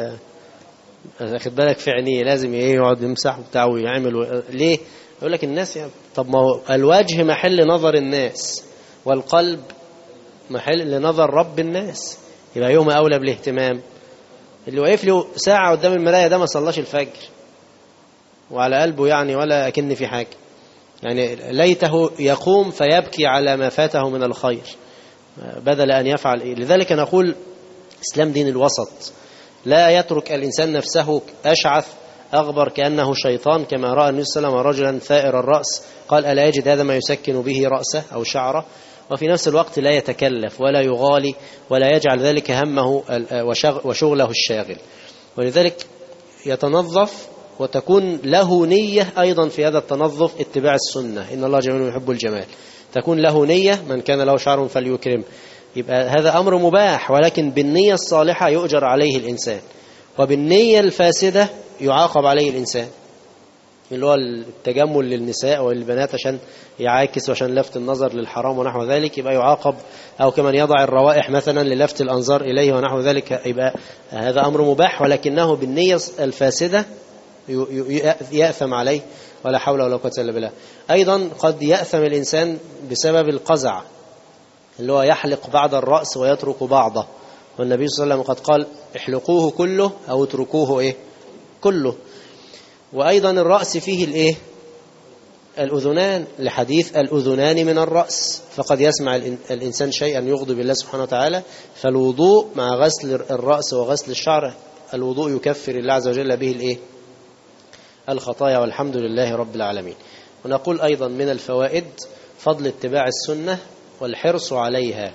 خد بالك في عينيه، لازم يقعد يمسح بتاعه ويعمل. ليه؟ يقول لك الناس يعني، طب ما هو الوجه محل نظر الناس والقلب محل لنظر رب الناس، يبقى يوم أولى بالاهتمام. اللي واقف له ساعة قدام المراية ده ما صلاش الفجر وعلى قلبه يعني ولا أكن في حاجة، يعني ليته يقوم فيبكي على ما فاته من الخير بدل أن يفعل إيه. لذلك نقول إسلام دين الوسط، لا يترك الإنسان نفسه أشعث أغبر كأنه شيطان، كما رأى النبي صلى الله عليه وسلم رجلا ثائر الرأس قال ألا يجد هذا ما يسكن به رأسه أو شعره، وفي نفس الوقت لا يتكلف ولا يغالي ولا يجعل ذلك همه وشغله الشاغل. ولذلك يتنظف وتكون له نية أيضا في هذا التنظف اتباع السنة، إن الله جميل يحب الجمال. تكون له نية، من كان له شعر فليكرم. يبقى هذا أمر مباح، ولكن بالنية الصالحة يؤجر عليه الإنسان، وبالنية الفاسدة يعاقب عليه الإنسان، اللي هو التجمل للنساء والبنات عشان يعاكس وعشان لفت النظر للحرام ونحو ذلك، يبقى يعاقب. أو كمن يضع الروائح مثلا للفت الأنظار إليه ونحو ذلك، يبقى هذا أمر مباح، ولكنه بالنية الفاسدة يأثم عليه، ولا حول ولا قوة إلا بالله. أيضا قد يأثم الإنسان بسبب القزع، اللي هو يحلق بعض الرأس ويترك بعضه، والنبي صلى الله عليه وسلم قد قال احلقوه كله أو اتركوه كله. وأيضا الرأس فيه الأذنان، لحديث الأذنان من الرأس، فقد يسمع الإنسان شيئا يغضب الله سبحانه وتعالى. فالوضوء مع غسل الرأس وغسل الشعر، الوضوء يكفر الله عز وجل به الخطايا، والحمد لله رب العالمين. ونقول أيضا من الفوائد فضل اتباع السنة والحرص عليها.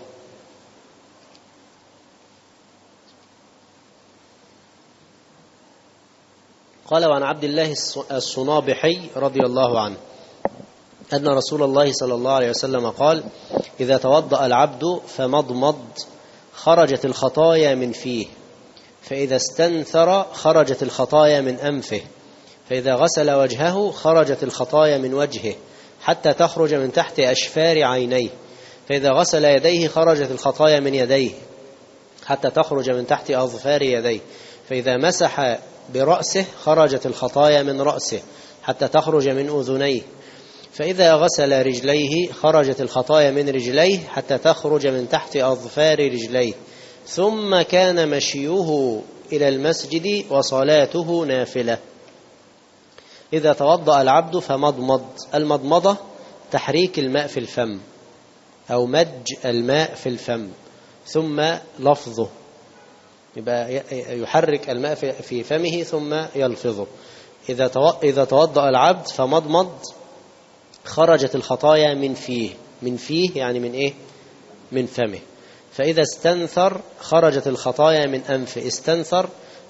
قال وعن عبد الله الصنابحي رضي الله عنه أن رسول الله صلى الله عليه وسلم قال إذا توضأ العبد فمضمض خرجت الخطايا من فيه، فإذا استنثر خرجت الخطايا من أنفه، فإذا غسل وجهه خرجت الخطايا من وجهه حتى تخرج من تحت أشفار عينيه، فإذا غسل يديه خرجت الخطايا من يديه حتى تخرج من تحت أظفار يديه، فإذا مسح برأسه خرجت الخطايا من رأسه حتى تخرج من أذنيه، فإذا غسل رجليه خرجت الخطايا من رجليه حتى تخرج من تحت أظفار رجليه، ثم كان مشيه إلى المسجد وصلاته نافلة. إذا توضأ العبد فمضمض. المضمضة تحريك الماء في الفم أو مج الماء في الفم ثم لفظه، يبقى يحرك الماء في فمه ثم يلفظه. إذا توضأ العبد فمضمض خرجت الخطايا من فيه. من فيه يعني من إيه؟ من فمه. فإذا استنثر خرجت الخطايا من أنفه. استنثر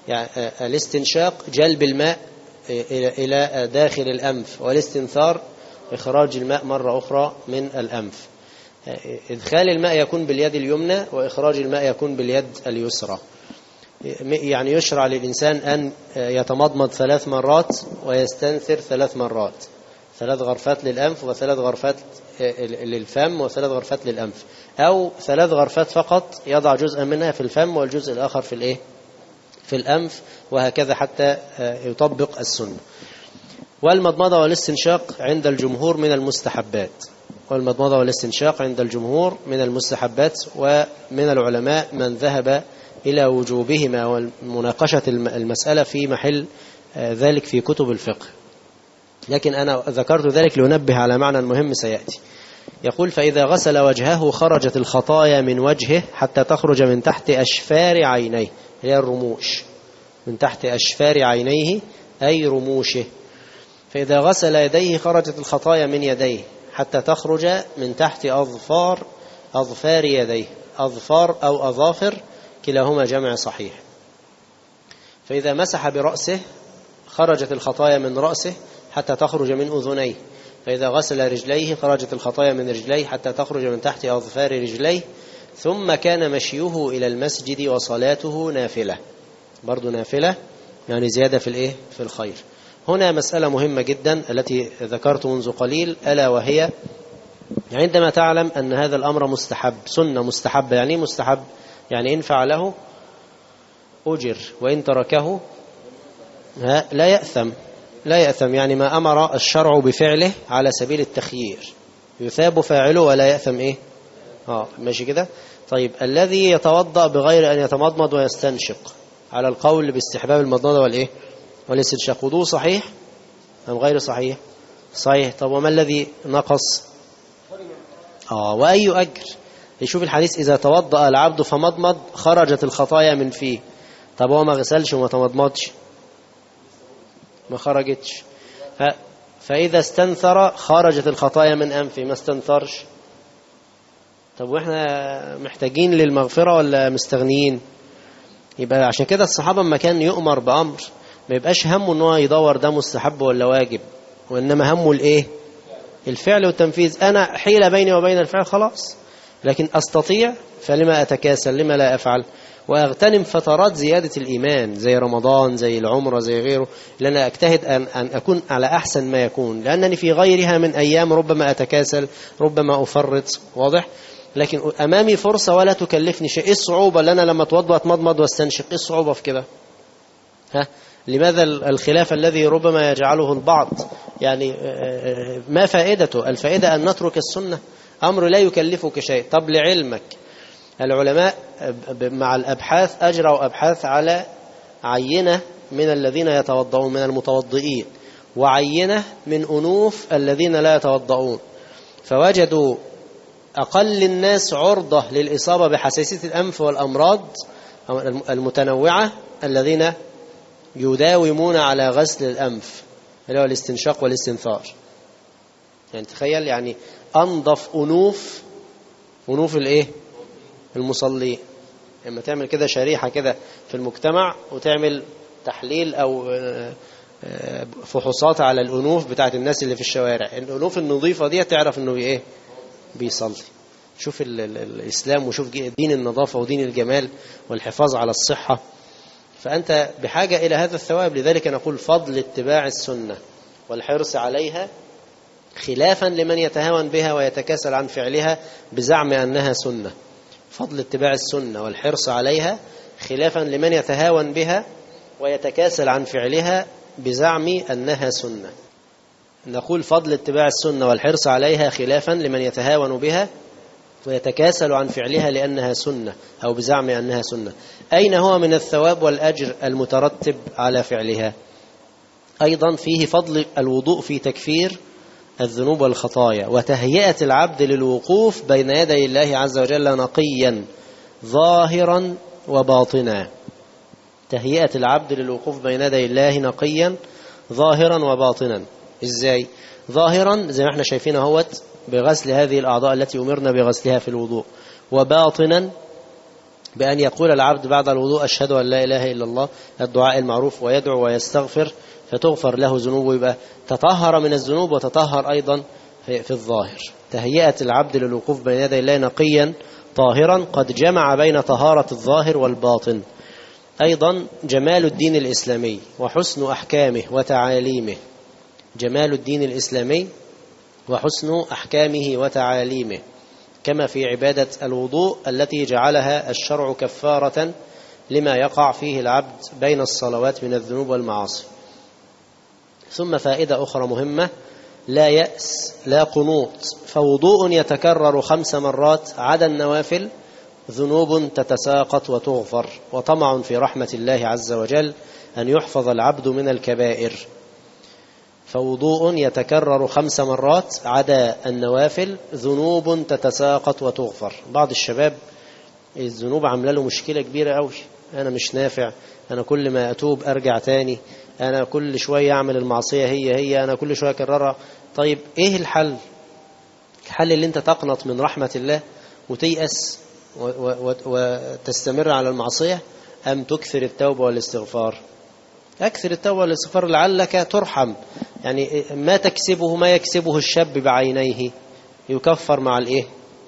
يعني الاستنشاق جلب الماء إلى داخل الأنف، والاستنثار إخراج الماء مرة أخرى من الأنف. إدخال الماء يكون باليد اليمنى، وإخراج الماء يكون باليد اليسرى. يعني يشرع للإنسان أن يتمضمض 3 مرات ويستنثر 3 مرات، 3 غرفات للأنف و3 غرفات للفم و3 غرفات للأنف، أو 3 غرفات فقط يضع جزءا منها في الفم والجزء الآخر في الإيه؟ في الأنف، وهكذا حتى يطبق السنة. والمضمضة والاستنشاق عند الجمهور من المستحبات، والمضمضة والاستنشاق عند الجمهور من المستحبات، ومن العلماء من ذهب إلى وجوبهما ومناقشة المسألة في محل ذلك في كتب الفقه، لكن أنا ذكرت ذلك لأنبه على معنى مهم سيأتي. يقول: فإذا غسل وجهه خرجت الخطايا من وجهه حتى تخرج من تحت أشفار عينيه، هي الرموش، من تحت أشفار عينيه أي رموشه. فإذا غسل يديه خرجت الخطايا من يديه حتى تخرج من تحت أظفار يديه، أظفار أو أظافر كلاهما جمع صحيح. فإذا مسح برأسه خرجت الخطايا من رأسه حتى تخرج من أذنيه. فإذا غسل رجليه خرجت الخطايا من رجليه حتى تخرج من تحت أظفار رجليه. ثم كان مشيه إلى المسجد وصلاته نافلة، برضو نافلة يعني زيادة في الإيه؟ في الخير. هنا مسألة مهمة جدا التي ذكرت منذ قليل، ألا وهي عندما تعلم أن هذا الأمر مستحب، سنة مستحبة. يعني مستحب يعني إن فعله أجر، وإن تركه لا يأثم. لا يأثم يعني ما أمر الشرع بفعله على سبيل التخيير، يثاب فاعله ولا يأثم إيه؟ ماشي كده. طيب الذي يتوضأ بغير أن يتمضمض ويستنشق، على القول باستحباب المضمضة والإيه؟ والاستنشاق، وضوء صحيح أم غير صحيح؟ صحيح. طب وما الذي نقص؟ وأي أجر؟ يشوف الحديث: إذا توضأ العبد فمضمض خرجت الخطايا من فيه. طب هو ما غسلش وما تمضمضش، ما خرجتش. فإذا استنثر خرجت الخطايا من أنفه، ما استنثرش. طب وإحنا محتاجين للمغفرة ولا مستغنيين؟ يبقى عشان كده الصحابة ما كان يؤمر بأمر ما يبقاش همه أنه يدور ده مستحب ولا واجب، وإنما همه الإيه؟ الفعل والتنفيذ. أنا حيلة بيني وبين الفعل خلاص، لكن أستطيع فلما أتكاسل، لما لا أفعل. وأغتنم فترات زيادة الإيمان زي رمضان، زي العمرة، زي غيره، لأن أجتهد أن أكون على أحسن ما يكون، لأنني في غيرها من أيام ربما أتكاسل، ربما أفرط، واضح؟ لكن أمامي فرصة ولا تكلفني شيء. إيه الصعوبة اللي أنا لما أتوضأ أتمضمض واستنشق؟ إيه الصعوبة في كده؟ لماذا الخلاف الذي ربما يجعله البعض؟ يعني ما فائدته؟ الفائدة أن نترك السنة، أمر لا يكلفك شيء. طب لعلمك، العلماء مع الأبحاث أجروا أبحاث على عينة من الذين يتوضؤون من المتوضئين، وعينة من أنوف الذين لا يتوضؤون، فوجدوا أقل الناس عرضة للإصابة بحساسية الأنف والأمراض المتنوعة الذين يداومون على غسل الأنف، اللي هو الاستنشاق والاستنثار. يعني تخيل، يعني أنظف أنوف الإيه؟ المصلي. لما تعمل كده شريحة كده في المجتمع وتعمل تحليل أو فحوصات على الأنوف بتاعت الناس اللي في الشوارع، الأنوف النظيفة دي تعرف أنه إيه؟ بيصلي. شوف الإسلام، وشوف دين النظافة ودين الجمال والحفاظ على الصحة. فأنت بحاجة إلى هذا الثواب. لذلك نقول فضل اتباع السنة والحرص عليها، خلافا لمن يتهاون بها ويتكاسل عن فعلها بزعم أنها سنة. فضل اتباع السنة والحرص عليها خلافا لمن يتهاون بها ويتكاسل عن فعلها بزعم أنها سنة. نقول فضل اتباع السنة والحرص عليها خلافا لمن يتهاون بها ويتكاسل عن فعلها لأنها سنة أو بزعم أنها سنة. أين هو من الثواب والأجر المترتب على فعلها؟ أيضا فيه فضل الوضوء في تكفير الذنوب والخطايا، وتهيئة العبد للوقوف بين يدي الله عز وجل نقيا ظاهرا وباطنا. تهيئة العبد للوقوف بين يدي الله نقيا ظاهرا وباطنا. إزاي؟ ظاهرا زي ما احنا شايفين اهوت بغسل هذه الأعضاء التي أمرنا بغسلها في الوضوء، وباطنا بأن يقول العبد بعد الوضوء أشهد أن لا إله إلا الله، الدعاء المعروف، ويدعو ويستغفر فتغفر له ذنوبه. يبقى تطهر من الذنوب وتطهر أيضا في الظاهر. تهيئة العبد للوقوف بين يدي الله نقيا طاهرا قد جمع بين طهارة الظاهر والباطن. أيضا جمال الدين الإسلامي وحسن أحكامه وتعاليمه. جمال الدين الإسلامي وحسن أحكامه وتعاليمه، كما في عبادة الوضوء التي جعلها الشرع كفارة لما يقع فيه العبد بين الصلوات من الذنوب والمعاصي. ثم فائدة أخرى مهمة: لا يأس لا قنوط، فوضوء يتكرر 5 مرات عدا النوافل ذنوب تتساقط وتغفر، وطمع في رحمة الله عز وجل أن يحفظ العبد من الكبائر. فوضوء يتكرر 5 مرات عدا النوافل ذنوب تتساقط وتغفر. بعض الشباب الذنوب عامله له مشكلة كبيرة قوي، أنا مش نافع، أنا كل ما أتوب أرجع تاني، أنا كل شوية أعمل المعصية هي أنا كل شوية أكررها. طيب إيه الحل؟ الحل اللي أنت تقنط من رحمة الله وتيأس وتستمر على المعصية، أم تكثر التوبة والاستغفار؟ أكثر التوبة والاستغفار لعلك ترحم. يعني ما يكسبه الشاب بعينيه يكفر مع الإيه؟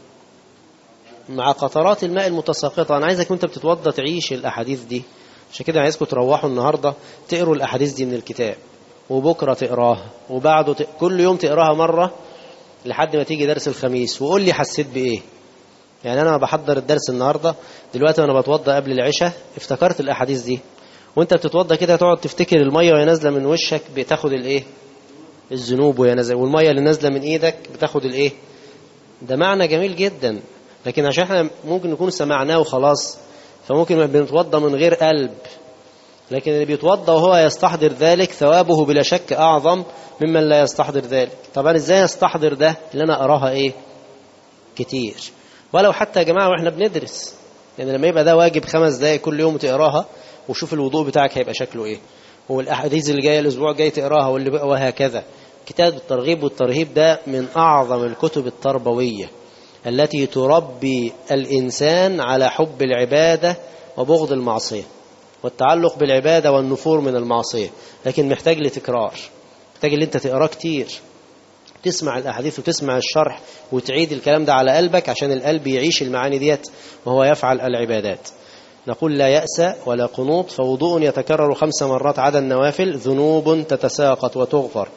مع قطرات الماء المتساقطة. أنا عايزك وأنت بتتوضى تعيش الأحاديث دي. عشان كده عايزكم تروحوا النهاردة تقروا الأحاديث دي من الكتاب، وبكرة تقراها، وبعده كل يوم تقراها مرة لحد ما تيجي درس الخميس، وقول لي حسيت بإيه. يعني أنا بحضر الدرس النهاردة دلوقتي وأنا بتوضى قبل العشاء افتكرت الأحاديث دي، وأنت بتتوضى كده تقعد تفتكر المية وهي نازلة من وشك بتاخد الإيه؟ الذنوب وهي نازلة، والمية اللي نازلة من إيدك بتاخد الإيه؟ ده معنى جميل جدا. لكن عشان احنا ممكن نكون سمعناه وخلاص، فممكن بنتوضى من غير قلب. لكن اللي بيتوضى وهو يستحضر ذلك ثوابه بلا شك أعظم ممن لا يستحضر ذلك. طبعا ازاي يستحضر ده؟ اللي انا اراها ايه؟ كتير. ولو حتى يا جماعة واحنا بندرس، يعني لما يبقى ده واجب 5 دقايق كل يوم تقراها، وشوف الوضوء بتاعك هيبقى شكله ايه، والأحاديث اللي جاية الأسبوع الجاي تقراها، واللي بقى وهكذا. كتاب الترغيب والترهيب ده من أعظم الكتب التربوية التي تربي الإنسان على حب العبادة وبغض المعصية والتعلق بالعبادة والنفور من المعصية. لكن محتاج لتكرار، محتاج اللي انت تقراه كتير، تسمع الأحاديث وتسمع الشرح وتعيد الكلام ده على قلبك، عشان القلب يعيش المعاني ديت وهو يفعل العبادات. نقول لا يأس ولا قنوط، فوضوء يتكرر 5 مرات عدا النوافل ذنوب تتساقط وتغفر،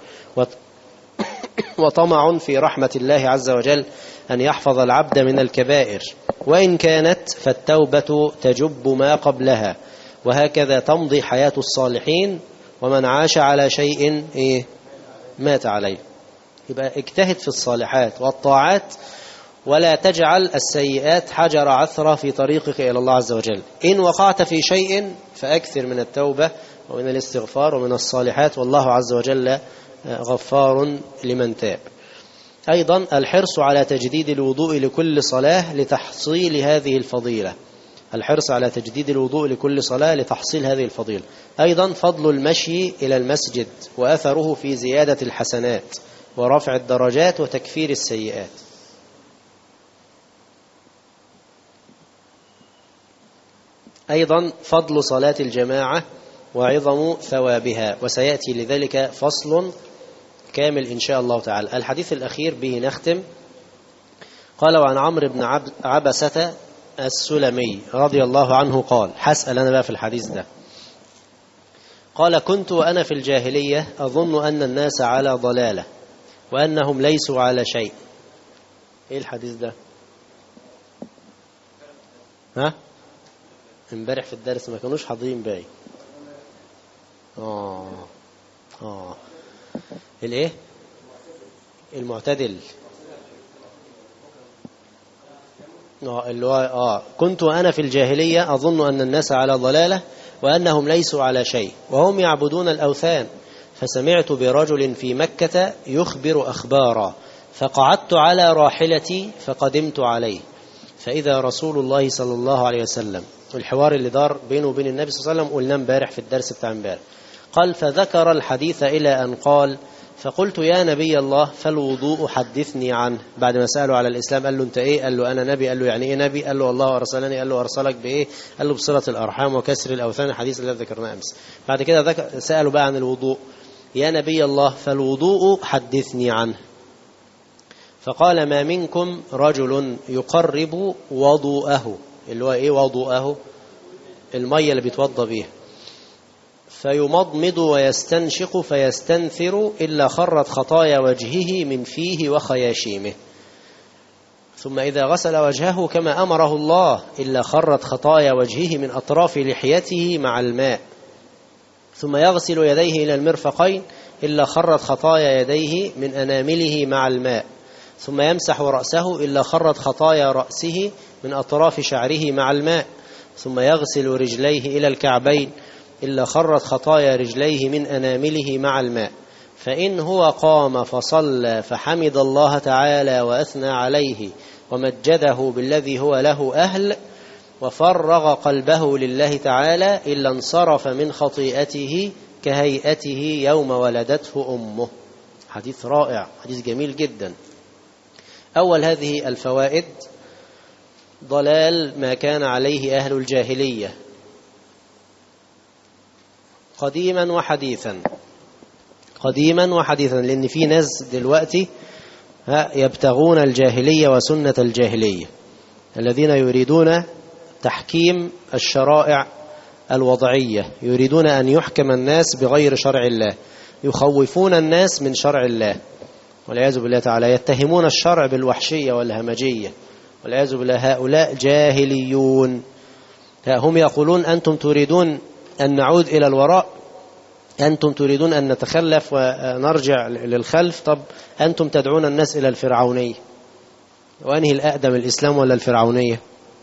وطمع في رحمة الله عز وجل أن يحفظ العبد من الكبائر، وإن كانت فالتوبة تجب ما قبلها. وهكذا تمضي حياة الصالحين، ومن عاش على شيء مات عليه. يبقى اجتهد في الصالحات والطاعات، ولا تجعل السيئات حجر عثرة في طريقك إلى الله عز وجل. إن وقعت في شيء فأكثر من التوبة ومن الاستغفار ومن الصالحات، والله عز وجل غفار لمن تاب. أيضا الحرص على تجديد الوضوء لكل صلاة لتحصيل هذه الفضيلة. الحرص على تجديد الوضوء لكل صلاة لتحصيل هذه الفضيلة. أيضا فضل المشي إلى المسجد وأثره في زيادة الحسنات ورفع الدرجات وتكفير السيئات. أيضا فضل صلاة الجماعة وعظم ثوابها، وسيأتي لذلك فصل كامل إن شاء الله تعالى. الحديث الأخير به نختم. قال: وعن عمرو بن عبسة السلمي رضي الله عنه قال، حسأل أنا بقى في الحديث ده، قال: كنت وأنا في الجاهلية أظن أن الناس على ضلالة وأنهم ليسوا على شيء. إيه الحديث ده؟ امبارح في الدرس ما كانوش حاضرين باقي. الايه؟ المعتدل. اللي هو كنت وأنا في الجاهلية أظن أن الناس على ضلالة وأنهم ليسوا على شيء وهم يعبدون الأوثان، فسمعت برجل في مكة يخبر أخبارا، فقعدت على راحلتي فقدمت عليه، فإذا رسول الله صلى الله عليه وسلم. الحوار اللي دار بينه وبين النبي صلى الله عليه وسلم قلنا امبارح في الدرس بتاع امبارح. قال: فذكر الحديث إلى أن قال: فقلت يا نبي الله فالوضوء حدثني عنه. بعد ما سأله على الإسلام قال له أنت إيه؟ قال له أنا نبي. قال له يعني إيه نبي؟ قال له الله أرسلني. قال له أرسلك بإيه؟ قال له بصلة الأرحام وكسر الأوثان، الحديث اللي ذكرناه أمس. بعد كده سأله بقى عن الوضوء، يا نبي الله فالوضوء حدثني عنه. فقال ما منكم رجل يقرب وضوءه، اللي هو إيه وضوءه؟ المية اللي بيتوضى بيها، فيمضمض ويستنشق فيستنثر إلا خرت خطايا وجهه من فيه وخياشيمه، ثم إذا غسل وجهه كما أمره الله إلا خرت خطايا وجهه من أطراف لحيته مع الماء، ثم يغسل يديه إلى المرفقين إلا خرت خطايا يديه من أنامله مع الماء، ثم يمسح رأسه إلا خرت خطايا رأسه من أطراف شعره مع الماء، ثم يغسل رجليه إلى الكعبين إلا خرت خطايا رجليه من أنامله مع الماء. فإن هو قام فصلى فحمد الله تعالى وأثنى عليه ومجده بالذي هو له أهل وفرغ قلبه لله تعالى إلا انصرف من خطيئته كهيئته يوم ولدته أمه. حديث رائع، حديث جميل جدا. أول هذه الفوائد ضلال ما كان عليه أهل الجاهلية قديما وحديثا، قديما وحديثا، لأن في ناس دلوقتي يبتغون الجاهلية وسنة الجاهلية، الذين يريدون تحكيم الشرائع الوضعية، يريدون أن يحكم الناس بغير شرع الله، يخوفون الناس من شرع الله والعياذ بالله تعالى، يتهمون الشرع بالوحشية والهمجية والعياذ بالله. هؤلاء جاهليون، هم يقولون أنتم تريدون أن نعود إلى الوراء، أنتم تريدون أن نتخلف ونرجع للخلف، طب أنتم تدعون الناس إلى الفرعونية، وأنهي الأقدم الإسلام ولا الفرعونية؟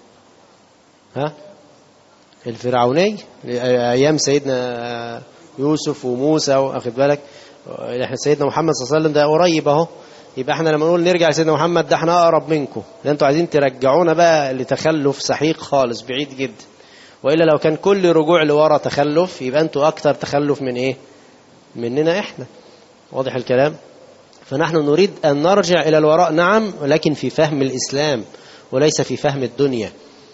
الفرعونية أيام سيدنا يوسف وموسى، واخد بالك، احنا سيدنا محمد صلى الله عليه وسلم ده قريب اهو، يبقى احنا لما نقول نرجع لسيدنا محمد ده احنا أقرب منكم، لأن انتوا عايزين ترجعونا بقى لتخلف سحيق خالص بعيد جدا. وإلا لو كان كل رجوع لورا تخلف يبقى أنتوا أكتر تخلف من إيه؟ مننا إحنا. واضح الكلام؟ فنحن نريد أن نرجع إلى الوراء نعم، ولكن في فهم الإسلام وليس في فهم الدنيا.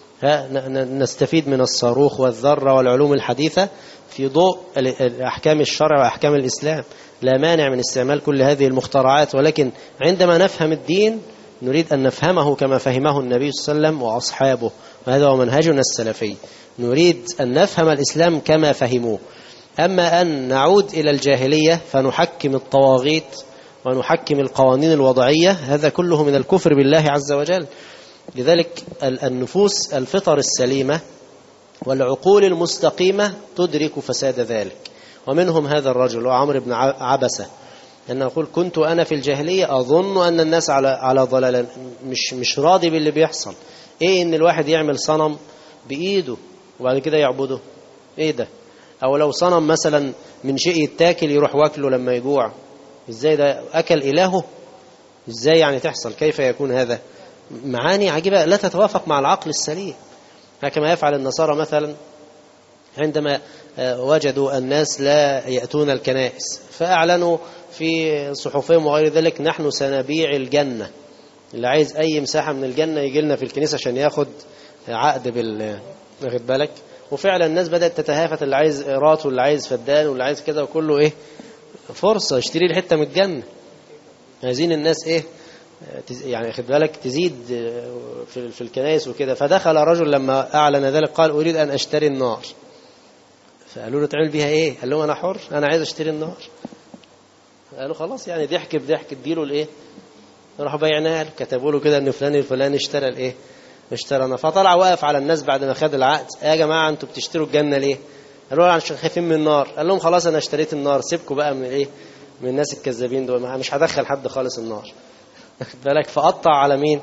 نستفيد من الصاروخ والذرة والعلوم الحديثة في ضوء أحكام الشرع وأحكام الإسلام. لا مانع من استعمال كل هذه المخترعات، ولكن عندما نفهم الدين نريد أن نفهمه كما فهمه النبي صلى الله عليه وسلم وأصحابه، وهذا هو منهجنا السلفي. نريد أن نفهم الإسلام كما فهموه. أما أن نعود إلى الجاهلية فنحكم الطواغيت ونحكم القوانين الوضعية، هذا كله من الكفر بالله عز وجل. لذلك النفوس الفطر السليمة والعقول المستقيمة تدرك فساد ذلك. ومنهم هذا الرجل وعمر بن عبسة، أنه يقول كنت أنا في الجاهلية أظن أن الناس على ضلال، مش راضي باللي بيحصل. إيه إن الواحد يعمل صنم بإيده وبعد كده يعبده؟ إيه ده؟ أو لو صنم مثلا من شيء يتاكل يروح واكله لما يجوع، إزاي ده أكل إلهه؟ إزاي يعني تحصل؟ كيف يكون هذا؟ معاني عجيبة لا تتوافق مع العقل السليم. كما يفعل النصارى مثلا عندما وجدوا الناس لا يأتون الكنائس فأعلنوا في صحفهم وغير ذلك نحن سنبيع الجنة، اللي عايز أي مساحة من الجنة يجي لنا في الكنيسة عشان ياخد عقد واخد بالك. وفعلا الناس بدأت تتهافت، اللي عايز إيرات واللي عايز فدان واللي عايز كده، وكله إيه فرصة اشتري لي حتة من الجنة. عايزين الناس إيه يعني واخد بالك تزيد في الكنائس وكده. فدخل رجل لما أعلن ذلك قال أريد أن أشتري النار. فقالوا له تعمل بيها إيه؟ قال لهم أنا حر، أنا عايز أشتري النار. قالوا خلاص يعني ضحك بضحك اديله الإيه؟ راحوا بيعناه، كتبوا له كده إن فلان الفلاني اشترى الإيه؟ اشترى النار. فطلع واقف على الناس بعد ما خد العقد، يا جماعة أنتوا بتشتروا الجنة ليه؟ قالوا له عشان خايفين من النار. قال لهم خلاص أنا اشتريت النار، سيبكوا بقى من إيه؟ من الناس الكذابين دول، مش هدخل حد خالص النار. واخد بالك؟ فقطع على مين؟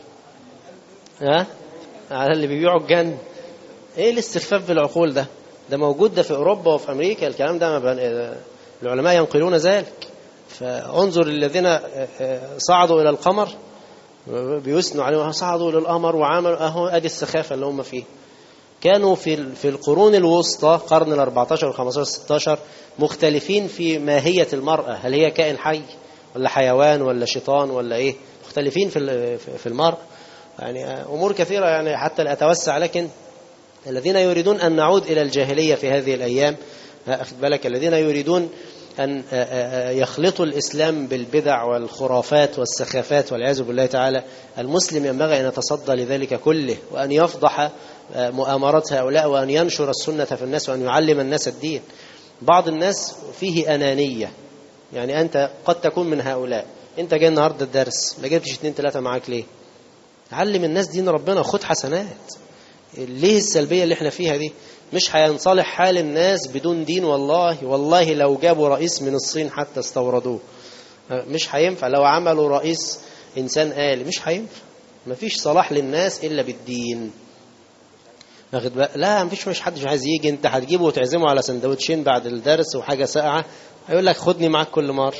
على اللي بيبيعوا الجنة. ايه الاستخفاف بالعقول ده؟ ده موجود ده في اوروبا وفي امريكا، الكلام ده العلماء ينقلون ذلك. فانظر الذين صعدوا الى القمر بيثنوا عليهم، صعدوا الى القمر وعملوا اهو ادي السخافة اللي هم فيه. كانوا في القرون الوسطى، قرن ال 14 وال 15 16، مختلفين في ماهية المرأة، هل هي كائن حي ولا حيوان ولا شيطان ولا إيه، مختلفين في المرأة. يعني أمور كثيرة يعني حتى لا أتوسع، لكن الذين يريدون أن نعود إلى الجاهلية في هذه الأيام، أخذ بالك، الذين يريدون أن يخلطوا الإسلام بالبدع والخرافات والسخافات والعياذ بالله تعالى، المسلم ينبغي أن يتصدى لذلك كله، وأن يفضح مؤامرات هؤلاء، وأن ينشر السنة في الناس، وأن يعلم الناس الدين. بعض الناس فيه أنانية، يعني أنت قد تكون من هؤلاء، أنت جاي النهاردة الدرس ما جبتش 2 3 معاك ليه؟ علم الناس دين ربنا، خد حسنات. ليه السلبية اللي احنا فيها دي؟ مش هينصلح حال الناس بدون دين. والله لو جابوا رئيس من الصين حتى استوردوه مش هينفع، لو عملوا رئيس إنسان آلي مش هينفع. مفيش صلاح للناس إلا بالدين. لا مفيش حد عايز يجي، انت هتجيبه وتعزمه على سندوتشين بعد الدرس وحاجة ساقعة، هيقول لك خدني معاك كل مرة.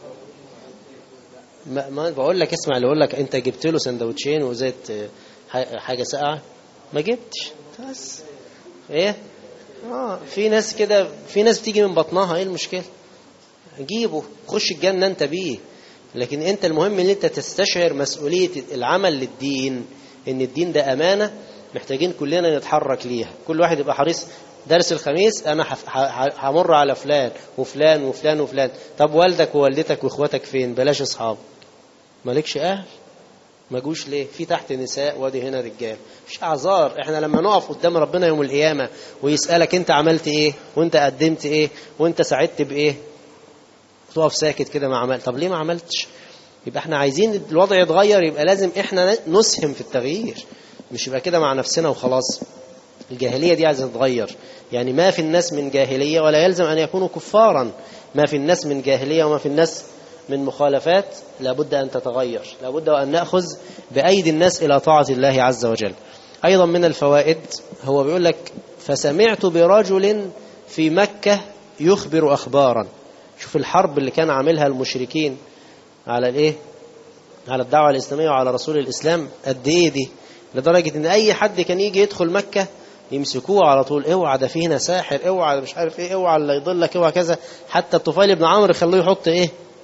ما بقول لك اسمع، اللي يقول لك انت جبت له سندوتشين وزيت حاجة ساقعة ما جبتش بس ايه. في ناس كده، في ناس بتيجي من بطنها، ايه المشكلة؟ جيبه خش الجنة انت بيه. لكن انت المهم ان انت تستشعر مسؤولية العمل للدين، ان الدين ده امانة محتاجين كلنا نتحرك ليها. كل واحد يبقى حريص. درس الخميس انا همر على فلان وفلان وفلان وفلان. طب والدك ووالدتك واخواتك فين؟ بلاش اصحاب، مالكش اهل، ما جوش ليه؟ في تحت نساء وادي هنا رجال. مش اعذار. احنا لما نقف قدام ربنا يوم القيامة ويسألك انت عملت ايه وانت قدمت ايه وانت ساعدت بايه، تقف ساكت كده ما عملت. طب ليه ما عملتش؟ يبقى احنا عايزين الوضع يتغير، يبقى لازم احنا نسهم في التغيير، مش يبقى كده مع نفسنا وخلاص. الجاهلية دي عايزة تتغير. يعني ما في الناس من جاهلية ولا يلزم أن يكونوا كفارا. ما في الناس من جاهلية وما في الناس من مخالفات لابد أن تتغير، لابد أن نأخذ بأيدي الناس إلى طاعة الله عز وجل. أيضا من الفوائد هو بيقول لك فسمعت برجل في مكة يخبر أخبارا. شوف الحرب اللي كان عاملها المشركين على الإيه؟ على الدعوة الإسلامية وعلى رسول الإسلام قد إيه دي، لدرجة إن أي حد كان يجي يدخل مكة يمسكوه على طول. اوعى ده فينا ساحر، اوعى مش عارف ايه، اوعى اللي يضلك، اوعى كذا. حتى الطفيل بن عمرو خلوه يحط ايه،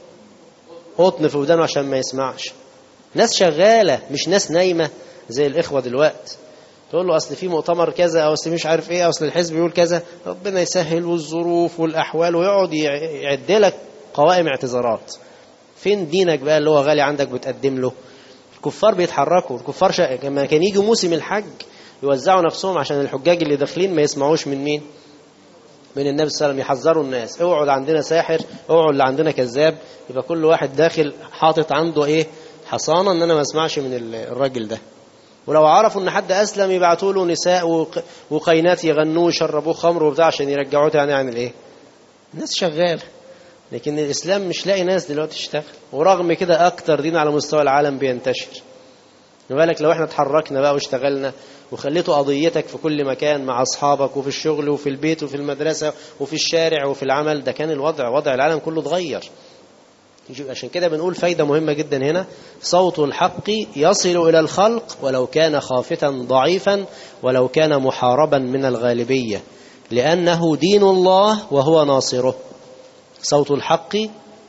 قطن في ودانه عشان ما يسمعش. ناس شغالة مش ناس نايمة زي الإخوة دلوقتي. تقول له أصل في مؤتمر كذا، أو أصل مش عارف إيه، أو أصل الحزب يقول كذا، ربنا يسهل والظروف والأحوال، ويقعد يعد لك قوائم اعتذارات. فين دينك بقى اللي هو غالي عندك بتقدم له؟ الكفار بيتحركوا. الكفار لما كان يجي موسم الحج يوزعوا نفسهم عشان الحجاج اللي داخلين ما يسمعوش من مين؟ من النبي صلى الله عليه وسلم. يحذروا الناس، اوعوا اللي عندنا ساحر، اوعوا اللي عندنا كذاب. يبقى كل واحد داخل حاطط عنده ايه، حصانة ان انا ما اسمعش من الراجل ده. ولو عرفوا ان حد اسلم يبعتوا له نساء وقينات يغنوه ويشربوه خمر وبتاع عشان يرجعوه تاني عن الايه. الناس شغاله، لكن الاسلام مش لاقي ناس دلوقتي تشتغل. ورغم كده اكتر دين على مستوى العالم بينتشر. بالك لو احنا اتحركنا بقى واشتغلنا وخليتوا قضيتك في كل مكان مع اصحابك وفي الشغل وفي البيت وفي المدرسة وفي الشارع وفي العمل، ده كان وضع العالم كله اتغير. عشان كده بنقول فايدة مهمة جدا هنا: صوت الحق يصل إلى الخلق ولو كان خافتا ضعيفا، ولو كان محاربا من الغالبية، لأنه دين الله وهو ناصره. صوت الحق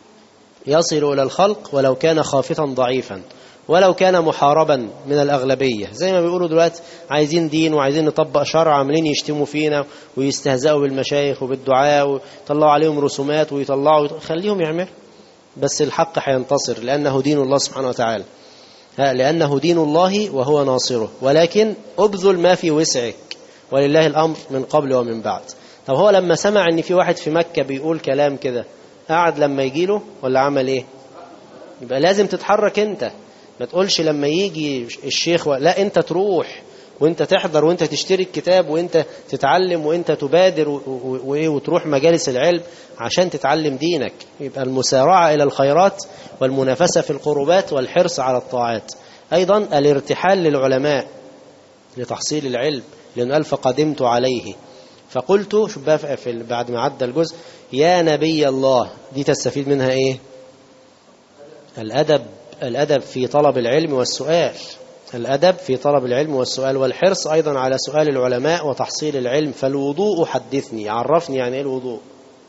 يصل إلى الخلق ولو كان خافتا ضعيفا، ولو كان محاربا من الأغلبية. زي ما بيقولوا دلوقتي عايزين دين وعايزين نطبق شرع، عاملين يشتموا فينا ويستهزئوا بالمشايخ وبالدعاء ويطلعوا عليهم رسومات خليهم يعملوا، بس الحق هينتصر لأنه دين الله سبحانه وتعالى، لأنه دين الله وهو ناصره. ولكن أبذل ما في وسعك ولله الأمر من قبل ومن بعد. طب هو لما سمع ان في واحد في مكة بيقول كلام كده، قعد لما يجيله ولا عمل ايه؟ يبقى لازم تتحرك انت. ما تقولش لما يجي الشيخ لا، انت تروح وانت تحضر وانت تشتري الكتاب وانت تتعلم وانت تبادر وتروح مجالس العلم عشان تتعلم دينك. يبقى المسارعة إلى الخيرات والمنافسة في القربات والحرص على الطاعات. أيضا الارتحال للعلماء لتحصيل العلم، لأنه قال فقدمت عليه فقلت، شوف بقى بعد ما عدى الجزء، يا نبي الله. دي تستفيد منها ايه؟ الأدب في طلب العلم والسؤال. الأدب في طلب العلم والسؤال، والحرص أيضا على سؤال العلماء وتحصيل العلم. فالوضوء حدثني، عرفني يعني إيه الوضوء.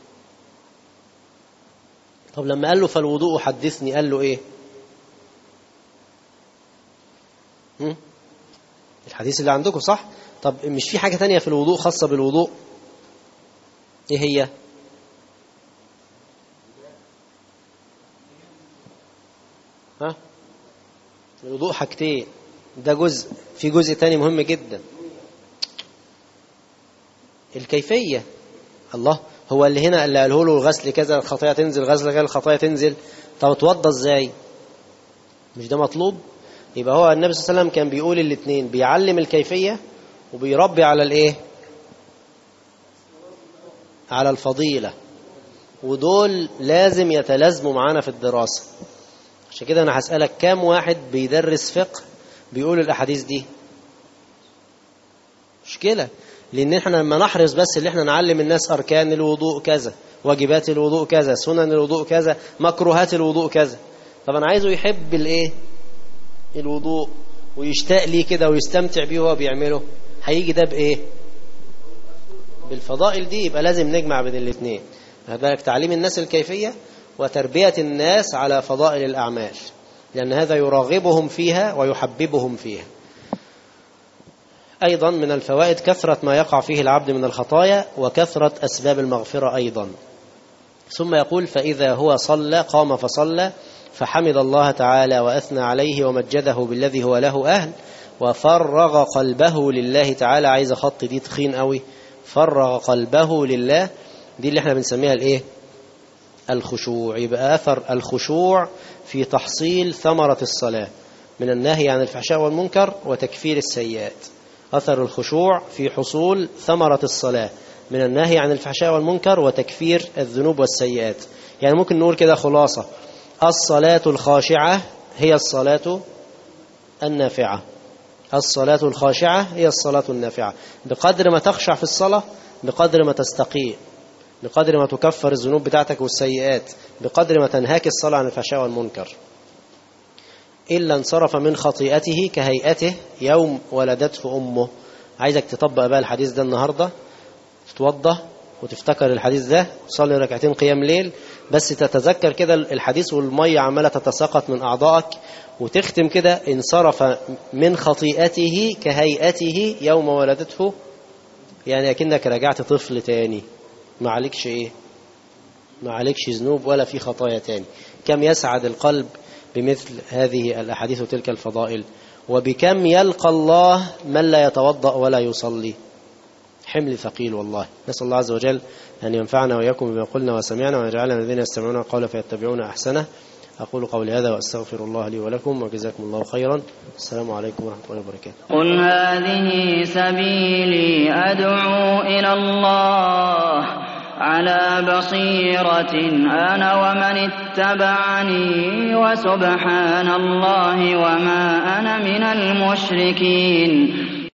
طب لما قال له فالوضوء حدثني قال له إيه؟ الحديث اللي عندكم صح؟ طب مش في حاجة تانية في الوضوء خاصة بالوضوء؟ إيه هي؟ ها؟ الوضوء حاجتين، ده جزء، في جزء تاني مهم جدا، الكيفية. الله، هو اللي هنا اللي قاله له الغسل كذا الخطايا تنزل، غسل كذا الخطايا تنزل. طب اتوضى ازاي؟ مش ده مطلوب؟ يبقى هو النبي صلى الله عليه وسلم كان بيقول الاثنين، بيعلم الكيفية وبيربي على الايه؟ على الفضيلة، ودول لازم يتلازموا معانا في الدراسة. عشان كده انا هسألك كام واحد بيدرس فقه بيقول الاحاديث دي؟ مشكلة، لان احنا لما نحرص بس اللي احنا نعلم الناس اركان الوضوء كذا، واجبات الوضوء كذا، سنن الوضوء كذا، مكروهات الوضوء كذا. طب انا عايزه يحب الايه؟ الوضوء، ويشتاق ليه كده ويستمتع بيه وهو بيعمله. هيجي ده بايه؟ بالفضائل دي. يبقى لازم نجمع بين الاثنين، بالك تعليم الناس الكيفية وتربية الناس على فضائل الأعمال، لأن هذا يراغبهم فيها ويحببهم فيها. أيضا من الفوائد كثرة ما يقع فيه العبد من الخطايا وكثرة أسباب المغفرة أيضا. ثم يقول فإذا هو صلى قام فصلى فحمد الله تعالى وأثنى عليه ومجده بالذي هو له أهل وفرغ قلبه لله تعالى. عايز خط دي تخين قوي، فرغ قلبه لله، دي اللي احنا بنسميها الايه؟ الخشوع. يبقى أثر الخشوع في تحصيل ثمرة الصلاة من النهي عن الفحشاء والمنكر وتكفير السيئات. أثر الخشوع في حصول ثمرة الصلاة من النهي عن الفحشاء والمنكر وتكفير الذنوب والسيئات. يعني ممكن نقول كده خلاصة: الصلاة الخاشعة هي الصلاة النافعة. الصلاة الخاشعة هي الصلاة النافعة. بقدر ما تخشع في الصلاة بقدر ما تستقيم، بقدر ما تكفر الذنوب بتاعتك والسيئات، بقدر ما تنهاك الصلاة عن الفحشاء والمنكر. إلا انصرف من خطيئته كهيئته يوم ولدته أمه. عايزك تطبق بقى الحديث ده النهاردة، تتوضى وتفتكر الحديث ده، تصلي ركعتين قيام ليل، بس تتذكر كده الحديث والمية عمالة تتساقط من أعضائك، وتختم كده: انصرف من خطيئته كهيئته يوم ولدته. يعني أكنك رجعت طفل تاني، ما عليكش إيه؟ ما عليكش ذنوب ولا في خطايا تاني. كم يسعد القلب بمثل هذه الأحاديث وتلك الفضائل، وبكم يلقى الله من لا يتوضأ ولا يصلي. حمل ثقيل والله. نسأل الله عز وجل أن ينفعنا وإياكم بما قلنا وسمعنا، ويجعلنا الذين يستمعون القول فيتبعون أحسنه. أقول قولي هذا وأستغفر الله لي ولكم، وجزاكم الله خيرا. السلام عليكم ورحمة الله وبركاته. قل هذه سبيلي أدعو إلى الله على بصيرة أنا ومن اتبعني، وسبحان الله وما أنا من المشركين.